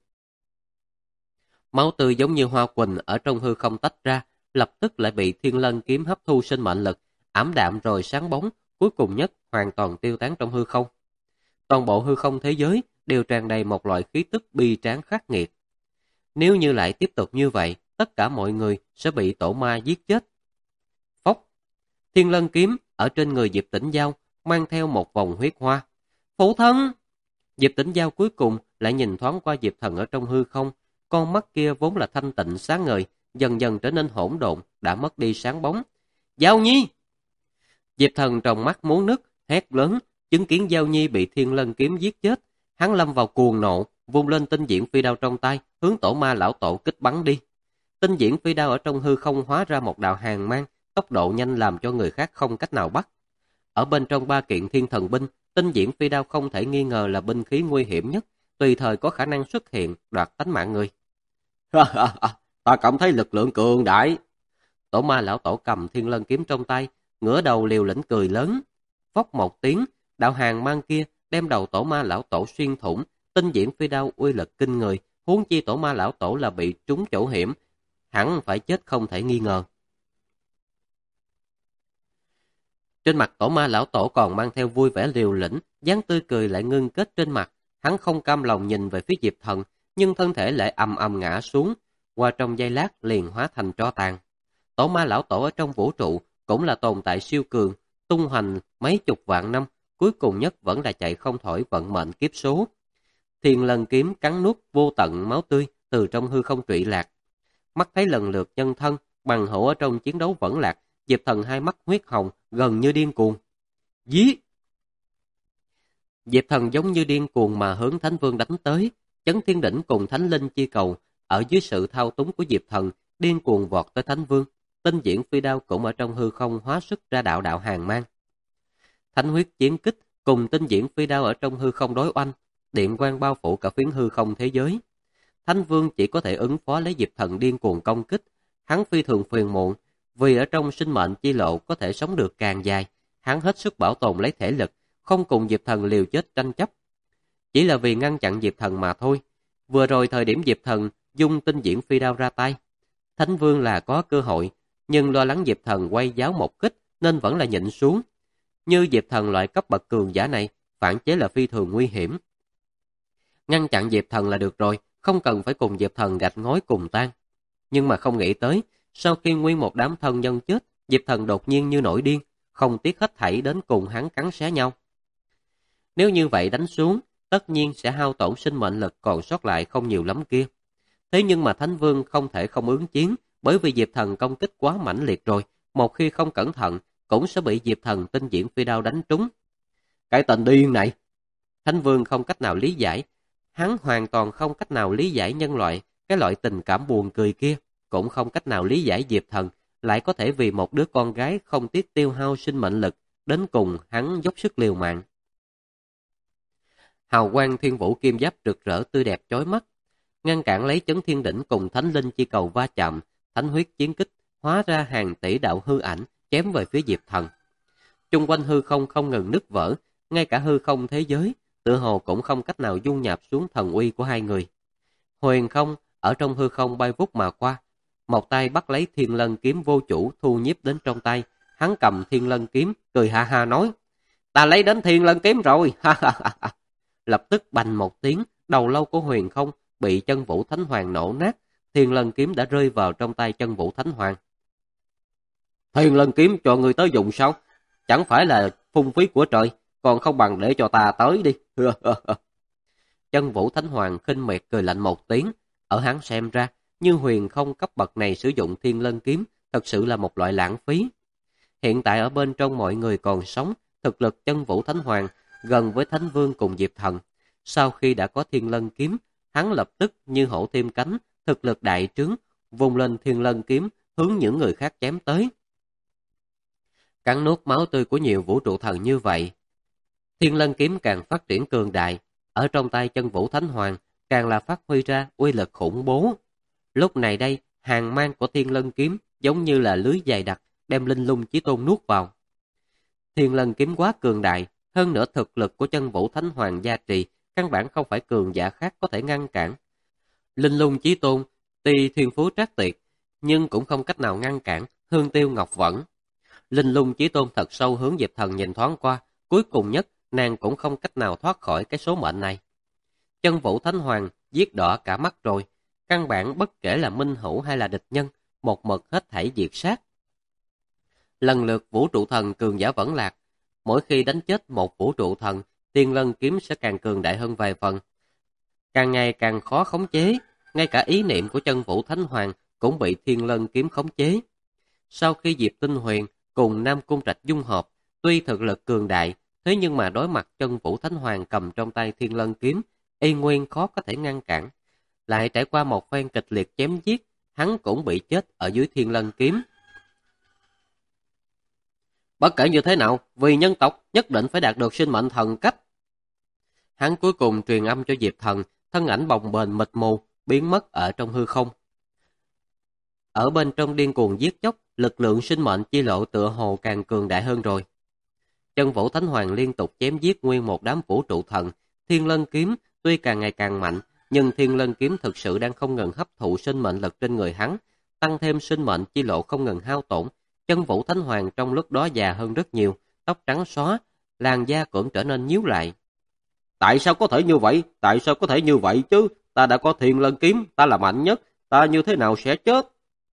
Máu tươi giống như hoa quỳnh ở trong hư không tách ra, lập tức lại bị Thiên Lân kiếm hấp thu sinh mệnh lực, ảm đạm rồi sáng bóng, cuối cùng nhất hoàn toàn tiêu tán trong hư không. Toàn bộ hư không thế giới đều tràn đầy một loại khí tức bi tráng khắc nghiệt. Nếu như lại tiếp tục như vậy, tất cả mọi người sẽ bị tổ ma giết chết. Phốc! Thiên Lân kiếm ở trên người Diệp Tĩnh Giao mang theo một vòng huyết hoa. Phụ thân! Diệp Tĩnh Giao cuối cùng lại nhìn thoáng qua Diệp Thần ở trong hư không, con mắt kia vốn là thanh tịnh sáng ngời, dần dần trở nên hỗn độn, đã mất đi sáng bóng. Giao Nhi! Diệp Thần trong mắt muốn nứt, hét lớn, chứng kiến Giao Nhi bị Thiên Lân kiếm giết chết, hắn lâm vào cuồng nộ, vung lên tinh diễm phi đao trong tay, hướng tổ ma lão tổ kích bắn đi. Tinh diễm phi đao ở trong hư không hóa ra một đạo hàng mang, tốc độ nhanh làm cho người khác không cách nào bắt. Ở bên trong ba kiện thiên thần binh, tinh diễm phi đao không thể nghi ngờ là binh khí nguy hiểm nhất, tùy thời có khả năng xuất hiện, đoạt tánh mạng người. Ta cảm thấy lực lượng cường đại. Tổ ma lão tổ cầm Thiên Lân kiếm trong tay, ngửa đầu liều lĩnh cười lớn. Phốc một tiếng, đạo hàng mang kia đem đầu tổ ma lão tổ xuyên thủng, tinh diễm phi đao uy lực kinh người, huống chi tổ ma lão tổ là bị trúng chỗ hiểm, hẳn phải chết không thể nghi ngờ. Trên mặt Tổ Ma lão tổ còn mang theo vui vẻ liều lĩnh, dáng tươi cười lại ngưng kết trên mặt. Hắn không cam lòng nhìn về phía Diệp Thần, nhưng thân thể lại ầm ầm ngã xuống, qua trong giây lát liền hóa thành tro tàn. Tổ Ma lão tổ ở trong vũ trụ cũng là tồn tại siêu cường, tung hoành mấy chục vạn năm, cuối cùng nhất vẫn là chạy không thổi vận mệnh kiếp số. Thiên Lân kiếm cắn nuốt vô tận máu tươi từ trong hư không trụy lạc. Mắt thấy lần lượt nhân thân, bằng hữu ở trong chiến đấu vẫn lạc, Diệp Thần hai mắt huyết hồng, gần như điên cuồng. Dí! Diệp Thần giống như điên cuồng mà hướng Thánh Vương đánh tới, Chấn Thiên Đỉnh cùng Thánh Linh chi cầu, ở dưới sự thao túng của Diệp Thần, điên cuồng vọt tới Thánh Vương. Tinh Diễn Phi Đao cũng ở trong hư không hóa sức ra đạo đạo hàng mang. Thánh huyết chiến kích cùng Tinh Diễn Phi Đao ở trong hư không đối oanh, điện quang bao phủ cả phiến hư không thế giới. Thánh Vương chỉ có thể ứng phó lấy Diệp Thần điên cuồng công kích, hắn phi thường phiền muộn, vì ở trong sinh mệnh chi lộ có thể sống được càng dài, hắn hết sức bảo tồn lấy thể lực, không cùng Diệp Thần liều chết tranh chấp. Chỉ là vì ngăn chặn Diệp Thần mà thôi. Vừa rồi thời điểm Diệp Thần dung Tinh Diễn Phi Đao ra tay, Thánh Vương là có cơ hội, nhưng lo lắng Diệp Thần quay giáo một kích nên vẫn là nhịn xuống. Như Diệp Thần loại cấp bậc cường giả này, phản chế là phi thường nguy hiểm. Ngăn chặn Diệp Thần là được rồi, không cần phải cùng Diệp Thần gạch ngói cùng tan. Nhưng mà không nghĩ tới, sau khi nguyên một đám thân nhân chết, Diệp Thần đột nhiên như nổi điên, không tiếc hết thảy đến cùng hắn cắn xé nhau. Nếu như vậy đánh xuống, tất nhiên sẽ hao tổn sinh mệnh lực còn sót lại không nhiều lắm kia. Thế nhưng mà Thánh Vương không thể không ứng chiến, bởi vì Diệp Thần công kích quá mãnh liệt rồi, một khi không cẩn thận, cũng sẽ bị Diệp Thần Tinh Diễn Phi Đao đánh trúng. Cái tên điên này! Thánh Vương không cách nào lý giải, hắn hoàn toàn không cách nào lý giải nhân loại, cái loại tình cảm buồn cười kia, cũng không cách nào lý giải Diệp Thần, lại có thể vì một đứa con gái không tiếc tiêu hao sinh mệnh lực, đến cùng hắn dốc sức liều mạng. Hào quang Thiên Vũ kim giáp rực rỡ tươi đẹp chói mắt, ngăn cản lấy Chấn Thiên Đỉnh cùng Thánh Linh chi cầu va chạm, thánh huyết chiến kích hóa ra hàng tỷ đạo hư ảnh chém về phía Diệp Thần. Chung quanh hư không không ngừng nứt vỡ, ngay cả hư không thế giới, tựa hồ cũng không cách nào dung nhập xuống thần uy của hai người. Huyền Không ở trong hư không bay vút mà qua, một tay bắt lấy Thiên Lân kiếm vô chủ thu nhiếp đến trong tay, hắn cầm Thiên Lân kiếm cười ha ha nói: "Ta lấy đến Thiên Lân kiếm rồi." Ha ha ha. Lập tức bành một tiếng, đầu lâu của Huyền Không bị Chân Vũ Thánh Hoàng nổ nát, Thiên Lân kiếm đã rơi vào trong tay Chân Vũ Thánh Hoàng. "Thiên Lân kiếm cho người tới dùng sao? Chẳng phải là phung phí của trời, còn không bằng để cho ta tới đi." Chân Vũ Thánh Hoàng khinh miệt cười lạnh một tiếng, ở hắn xem ra, như Huyền Không cấp bậc này sử dụng Thiên Lân kiếm thật sự là một loại lãng phí. Hiện tại ở bên trong mọi người còn sống, thực lực Chân Vũ Thánh Hoàng gần với Thánh Vương cùng Diệp Thần. Sau khi đã có Thiên Lân kiếm, hắn lập tức như hổ thêm cánh, thực lực đại trướng, vung lên Thiên Lân kiếm hướng những người khác chém tới. Cắn nuốt máu tươi của nhiều vũ trụ thần như vậy, Thiên Lân kiếm càng phát triển cường đại, ở trong tay Chân Vũ Thánh Hoàng càng là phát huy ra uy lực khủng bố. Lúc này đây, hàng mang của Thiên Lân kiếm giống như là lưới dày đặc, đem Linh Lung Chí Tôn nuốt vào. Thiên Lân kiếm quá cường đại, hơn nữa thực lực của Chân Vũ Thánh Hoàng gia trì, căn bản không phải cường giả khác có thể ngăn cản. Linh Lung Chí Tôn tuy thiên phú trác tuyệt, nhưng cũng không cách nào ngăn cản Hương Tiêu Ngọc Vẫn. Linh Lung Chí Tôn thật sâu hướng Diệp Thần nhìn thoáng qua, cuối cùng nhất nàng cũng không cách nào thoát khỏi cái số mệnh này. Chân Vũ Thánh Hoàng giết đỏ cả mắt rồi, căn bản bất kể là minh hữu hay là địch nhân, một mực hết thảy diệt sát. Lần lượt vũ trụ thần cường giả vẫn lạc, mỗi khi đánh chết một vũ trụ thần, Thiên Lân kiếm sẽ càng cường đại hơn vài phần. Càng ngày càng khó khống chế, ngay cả ý niệm của Chân Vũ Thánh Hoàng cũng bị Thiên Lân kiếm khống chế. Sau khi Diệp Tinh Huyền cùng Nam Cung Trạch dung hợp, tuy thực lực cường đại, thế nhưng mà đối mặt Chân Vũ Thánh Hoàng cầm trong tay Thiên Lân kiếm, y nguyên khó có thể ngăn cản. Lại trải qua một phen kịch liệt chém giết, hắn cũng bị chết ở dưới Thiên Lân kiếm. Bất kể như thế nào, vì nhân tộc nhất định phải đạt được sinh mệnh thần cách. Hắn cuối cùng truyền âm cho Diệp Thần, thân ảnh bồng bềnh mịt mù, biến mất ở trong hư không. Ở bên trong điên cuồng giết chóc, lực lượng sinh mệnh chi lộ tựa hồ càng cường đại hơn rồi. Chân Vũ Thánh Hoàng liên tục chém giết nguyên một đám vũ trụ thần, Thiên Lân kiếm tuy càng ngày càng mạnh, nhưng Thiên Lân kiếm thực sự đang không ngừng hấp thụ sinh mệnh lực trên người hắn, tăng thêm sinh mệnh chi lộ không ngừng hao tổn. Chân Vũ Thánh Hoàng trong lúc đó già hơn rất nhiều, tóc trắng xóa, làn da cũng trở nên nhíu lại. Tại sao có thể như vậy? Tại sao có thể như vậy chứ? Ta đã có Thiên Lân kiếm, ta là mạnh nhất, ta như thế nào sẽ chết?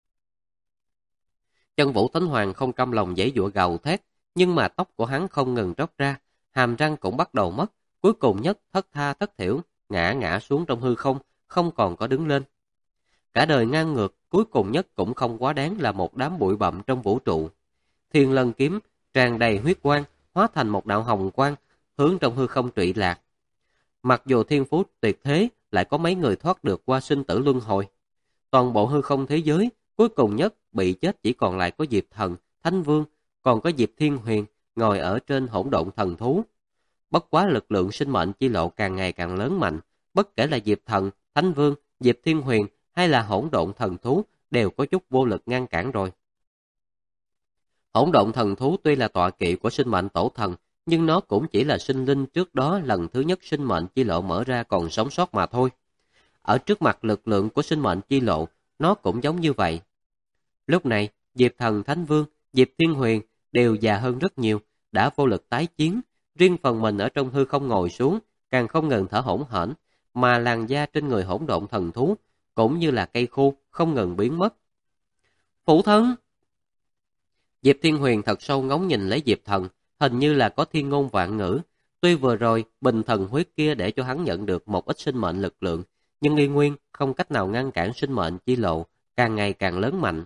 Chân Vũ Thánh Hoàng không cam lòng giãy giụa gào thét, nhưng mà tóc của hắn không ngừng tróc ra, hàm răng cũng bắt đầu mất, cuối cùng Nhất thất tha thất thểu, ngã xuống trong hư không, không còn có đứng lên. Cả đời ngang ngược, cuối cùng Nhất cũng không quá đáng là một đám bụi bặm trong vũ trụ. Thiên Lân kiếm tràn đầy huyết quang, hóa thành một đạo hồng quang, hướng trong hư không trụy lạc. Mặc dù thiên phú tuyệt thế, lại có mấy người thoát được qua sinh tử luân hồi. Toàn bộ hư không thế giới, cuối cùng Nhất bị chết chỉ còn lại có Diệp Thần, Thánh Vương, còn có Diệp Thiên Huyền ngồi ở trên hỗn độn thần thú. Bất quá lực lượng sinh mệnh chi lộ càng ngày càng lớn mạnh, bất kể là Diệp Thần, Thánh Vương, Diệp Thiên Huyền hay là hỗn độn thần thú đều có chút vô lực ngăn cản rồi. Hỗn độn thần thú tuy là tọa kỵ của sinh mệnh tổ thần, nhưng nó cũng chỉ là sinh linh trước đó lần thứ nhất sinh mệnh chi lộ mở ra còn sống sót mà thôi. Ở trước mặt lực lượng của sinh mệnh chi lộ, nó cũng giống như vậy. Lúc này, Diệp Thần, Thánh Vương, Diệp Thiên Huyền đều già hơn rất nhiều, đã vô lực tái chiến. Riêng phần mình ở trong hư không ngồi xuống, càng không ngừng thở hổn hển, mà làn da trên người hỗn độn thần thú cũng như là cây khô không ngừng biến mất. Phụ thân! Diệp Thiên Huyền thật sâu ngóng nhìn lấy Diệp Thần, hình như là có thiên ngôn vạn ngữ. Tuy vừa rồi bình thần huyết kia để cho hắn nhận được một ít sinh mệnh lực lượng, nhưng y nguyên không cách nào ngăn cản sinh mệnh chi lộ càng ngày càng lớn mạnh.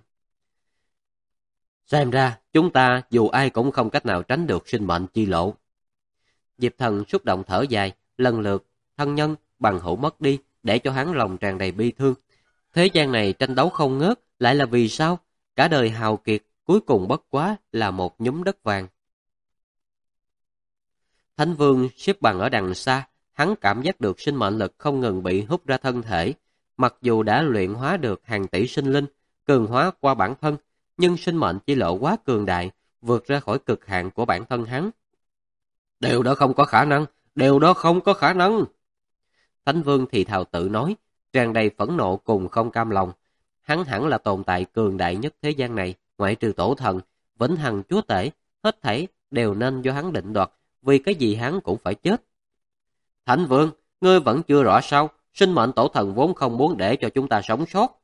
Xem ra chúng ta dù ai cũng không cách nào tránh được sinh mệnh chi lộ. Diệp Thần xúc động thở dài, lần lượt thân nhân bằng hữu mất đi, để cho hắn lòng tràn đầy bi thương. Thế gian này tranh đấu không ngớt, lại là vì sao? Cả đời hào kiệt, cuối cùng bất quá là một nhúm đất vàng. Thánh Vương xếp bằng ở đằng xa, hắn cảm giác được sinh mệnh lực không ngừng bị hút ra thân thể. Mặc dù đã luyện hóa được hàng tỷ sinh linh, cường hóa qua bản thân, nhưng sinh mệnh chi lộ quá cường đại, vượt ra khỏi cực hạn của bản thân hắn. Điều đó không có khả năng, điều đó không có khả năng. Thánh Vương thì thào tự nói, tràn đầy phẫn nộ cùng không cam lòng. Hắn hẳn là tồn tại cường đại nhất thế gian này, ngoại trừ tổ thần, vĩnh hằng chúa tể, hết thảy đều nên do hắn định đoạt, vì cái gì hắn cũng phải chết. Thánh Vương, ngươi vẫn chưa rõ sao, sinh mệnh tổ thần vốn không muốn để cho chúng ta sống sót.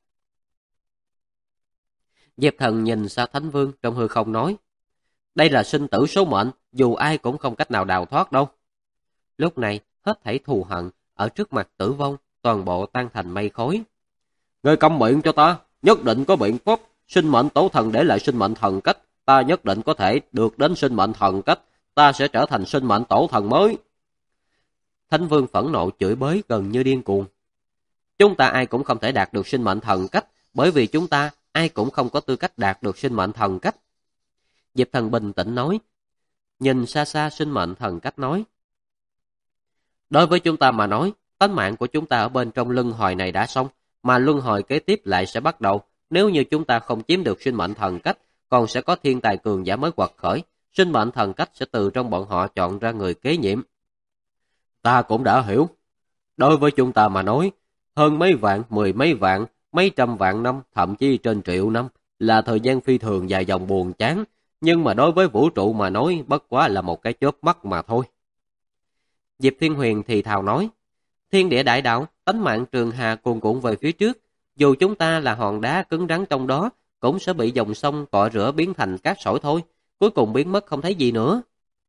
Diệp Thần nhìn xa Thánh Vương trong hư không nói, đây là sinh tử số mệnh, dù ai cũng không cách nào đào thoát đâu. Lúc này, hết thảy thù hận, ở trước mặt tử vong, toàn bộ tan thành mây khói. Ngươi câm miệng cho ta, nhất định có biện pháp, sinh mệnh tổ thần để lại sinh mệnh thần cách, ta nhất định có thể được đến sinh mệnh thần cách, ta sẽ trở thành sinh mệnh tổ thần mới. Thánh Vương phẫn nộ chửi bới gần như điên cuồng. Chúng ta ai cũng không thể đạt được sinh mệnh thần cách, bởi vì chúng ta ai cũng không có tư cách đạt được sinh mệnh thần cách. Diệp Thần bình tĩnh nói, nhìn xa xa sinh mệnh thần cách nói. Đối với chúng ta mà nói, tánh mạng của chúng ta ở bên trong luân hồi này đã xong, mà luân hồi kế tiếp lại sẽ bắt đầu. Nếu như chúng ta không chiếm được sinh mệnh thần cách, còn sẽ có thiên tài cường giả mới quật khởi, sinh mệnh thần cách sẽ từ trong bọn họ chọn ra người kế nhiệm. Ta cũng đã hiểu. Đối với chúng ta mà nói, hơn mấy vạn, mười mấy vạn, mấy trăm vạn năm, thậm chí trên triệu năm, là thời gian phi thường dài dòng buồn chán, nhưng mà đối với vũ trụ mà nói, bất quá là một cái chớp mắt mà thôi. Diệp Thiên Huyền thì thào nói, thiên địa đại đạo, tánh mạng trường hà cuồn cuộn về phía trước, dù chúng ta là hòn đá cứng rắn trong đó, cũng sẽ bị dòng sông cọ rửa biến thành cát sỏi thôi, cuối cùng biến mất không thấy gì nữa.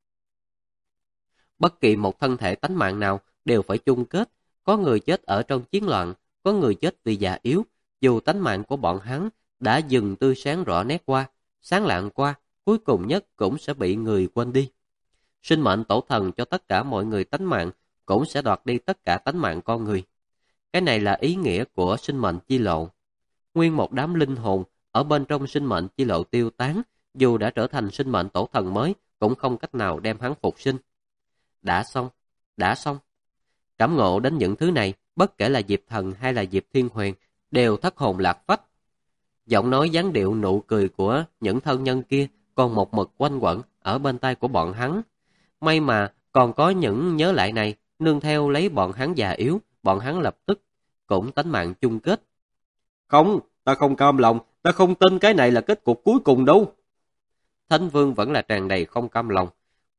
Bất kỳ một thân thể tánh mạng nào đều phải chung kết, có người chết ở trong chiến loạn, có người chết vì già yếu, dù tánh mạng của bọn hắn đã dừng tươi sáng rõ nét qua, sáng lạng qua, cuối cùng nhất cũng sẽ bị người quên đi. Sinh mệnh tổ thần cho tất cả mọi người tánh mạng, cũng sẽ đoạt đi tất cả tánh mạng con người. Cái này là ý nghĩa của sinh mệnh chi lộ. Nguyên một đám linh hồn ở bên trong sinh mệnh chi lộ tiêu tán, dù đã trở thành sinh mệnh tổ thần mới, cũng không cách nào đem hắn phục sinh. Đã xong, đã xong. Cảm ngộ đến những thứ này, bất kể là Diệp Thần hay là Diệp Thiên Huyền, đều thất hồn lạc phách. Giọng nói dáng điệu nụ cười của những thân nhân kia còn một mực quanh quẩn ở bên tai của bọn hắn. May mà còn có những nhớ lại này, nương theo lấy bọn hắn già yếu, bọn hắn lập tức cũng tánh mạng chung kết. Không, ta không cam lòng, ta không tin cái này là kết cục cuối cùng đâu. Thánh Vương vẫn là tràn đầy không cam lòng.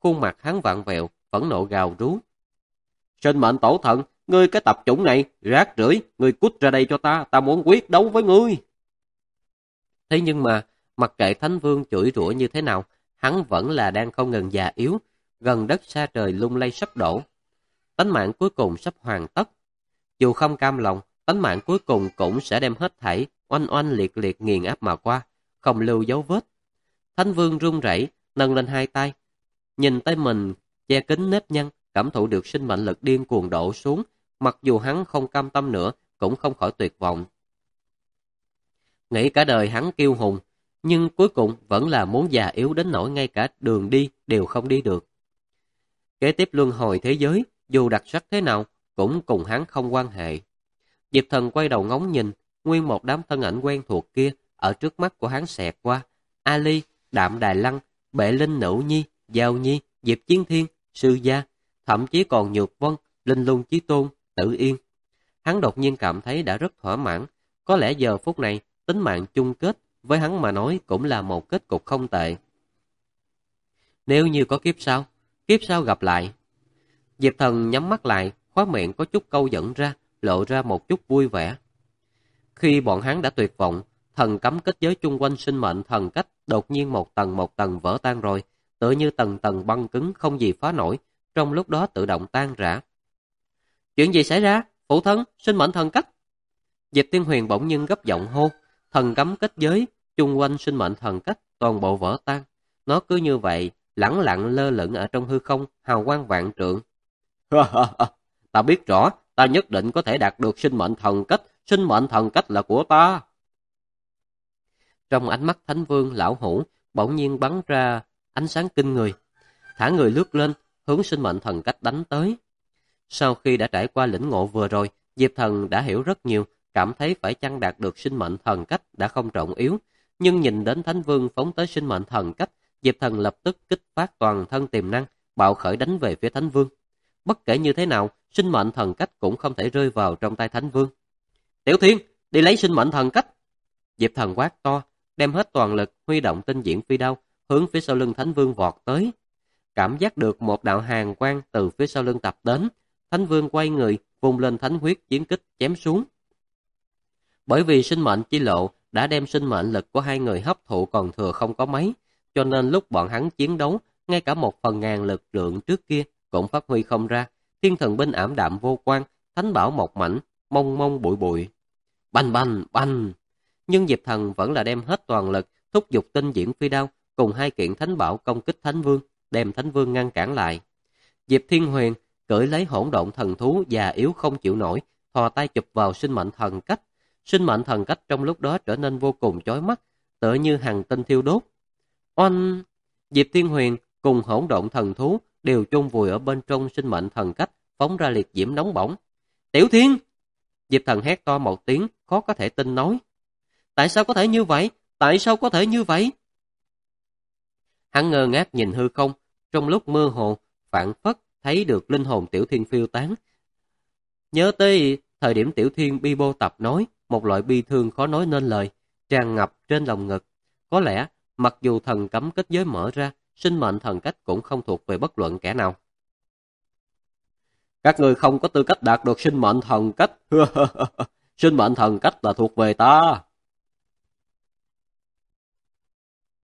khuôn mặt hắn vặn vẹo, phẫn nộ gào rú. Sinh mệnh tổ thần, ngươi cái tập chủng này, rác rưởi, ngươi cút ra đây cho ta muốn quyết đấu với ngươi. Thế nhưng mà, mặc kệ Thánh Vương chửi rủa như thế nào, hắn vẫn là đang không ngừng già yếu, gần đất xa trời lung lay sắp đổ. Tánh mạng cuối cùng sắp hoàn tất. Dù không cam lòng, tánh mạng cuối cùng cũng sẽ đem hết thảy, oanh oanh liệt liệt nghiền áp mà qua, không lưu dấu vết. Thánh Vương run rẩy, nâng lên hai tay, nhìn tay mình che kín nếp nhăn, cảm thụ được sinh mệnh lực điên cuồng đổ xuống, mặc dù hắn không cam tâm nữa, cũng không khỏi tuyệt vọng. Nghĩ cả đời hắn kiêu hùng, nhưng cuối cùng vẫn là muốn già yếu đến nỗi ngay cả đường đi đều không đi được. Kế tiếp luân hồi thế giới, dù đặc sắc thế nào, cũng cùng hắn không quan hệ. Diệp Thần quay đầu ngóng nhìn, nguyên một đám thân ảnh quen thuộc kia ở trước mắt của hắn xẹt qua. Ali, Đạm Đài Lăng, Bệ Linh Nữ Nhi, Giao Nhi, Diệp Chiến Thiên, Sư Gia, thậm chí còn Nhược Vân, Linh Lung Chí Tôn, Tử Yên. Hắn đột nhiên cảm thấy đã rất thỏa mãn, có lẽ giờ phút này tính mạng chung kết với hắn mà nói cũng là một kết cục không tệ. Nếu như có kiếp sau gặp lại. Diệp Thần nhắm mắt lại, khóe miệng có chút câu dẫn ra, lộ ra một chút vui vẻ. Khi bọn hắn đã tuyệt vọng, thần cấm kết giới chung quanh sinh mệnh thần cách đột nhiên một tầng vỡ tan rồi, tựa như tầng tầng băng cứng không gì phá nổi, trong lúc đó tự động tan rã. Chuyện gì xảy ra? Phụ thân, sinh mệnh thần cách. Diệp Thiên Huyền bỗng nhiên gấp giọng hô, thần cấm kết giới chung quanh sinh mệnh thần cách toàn bộ vỡ tan. Nó cứ như vậy, lẳng lặng lơ lửng ở trong hư không, hào quang vạn trượng. Ta biết rõ, ta nhất định có thể đạt được sinh mệnh thần cách là của ta. Trong ánh mắt Thánh Vương lão hủ bỗng nhiên bắn ra ánh sáng kinh người, thả người lướt lên, hướng sinh mệnh thần cách đánh tới. Sau khi đã trải qua lĩnh ngộ vừa rồi, Diệp Thần đã hiểu rất nhiều, cảm thấy phải chăng đạt được sinh mệnh thần cách đã không trọng yếu, nhưng nhìn đến Thánh Vương phóng tới sinh mệnh thần cách, Diệp Thần lập tức kích phát toàn thân tiềm năng, bạo khởi đánh về phía Thánh Vương. Bất kể như thế nào, sinh mệnh thần cách cũng không thể rơi vào trong tay Thánh Vương. Tiểu Thiên, đi lấy sinh mệnh thần cách. Diệp Thần quát to, đem hết toàn lực huy động tinh diễn phi đao, hướng phía sau lưng Thánh Vương vọt tới. Cảm giác được một đạo hàn quang từ phía sau lưng tập đến, Thánh Vương quay người, vung lên thánh huyết chiến kích chém xuống. Bởi vì sinh mệnh chi lộ đã đem sinh mệnh lực của hai người hấp thụ còn thừa không có mấy, cho nên lúc bọn hắn chiến đấu, ngay cả 1/1000 lực lượng trước kia cũng phát huy không ra. Thiên thần binh ảm đạm vô quang, thánh bảo một mảnh, mông mông bụi bụi. Bành bành bành! Nhưng Diệp Thần vẫn là đem hết toàn lực, thúc giục tinh diễn phi đao, cùng hai kiện thánh bảo công kích Thánh Vương, đem Thánh Vương ngăn cản lại. Diệp Thiên Huyền cưỡi lấy hỗn độn thần thú già yếu không chịu nổi, thò tay chụp vào sinh mệnh thần cách. Sinh mệnh thần cách trong lúc đó trở nên vô cùng chói mắt, tựa như hằng tinh thiêu đốt. Oanh! Diệp Thiên Huyền cùng hỗn độn thần thú đều chôn vùi ở bên trong sinh mệnh thần cách, phóng ra liệt diễm nóng bỏng. Tiểu Thiên! Diệp Thần hét to một tiếng, khó có thể tin nói. Tại sao có thể như vậy? Tại sao có thể như vậy? Hắn ngơ ngác nhìn hư không, trong lúc mơ hồ, phảng phất thấy được linh hồn Tiểu Thiên phiêu tán. Nhớ tới thời điểm Tiểu Thiên bi bô tập nói, một loại bi thương khó nói nên lời, tràn ngập trên lòng ngực. Có lẽ, mặc dù thần cấm kết giới mở ra, sinh mệnh thần cách cũng không thuộc về bất luận kẻ nào. Các người không có tư cách đạt được sinh mệnh thần cách. Sinh mệnh thần cách là thuộc về ta.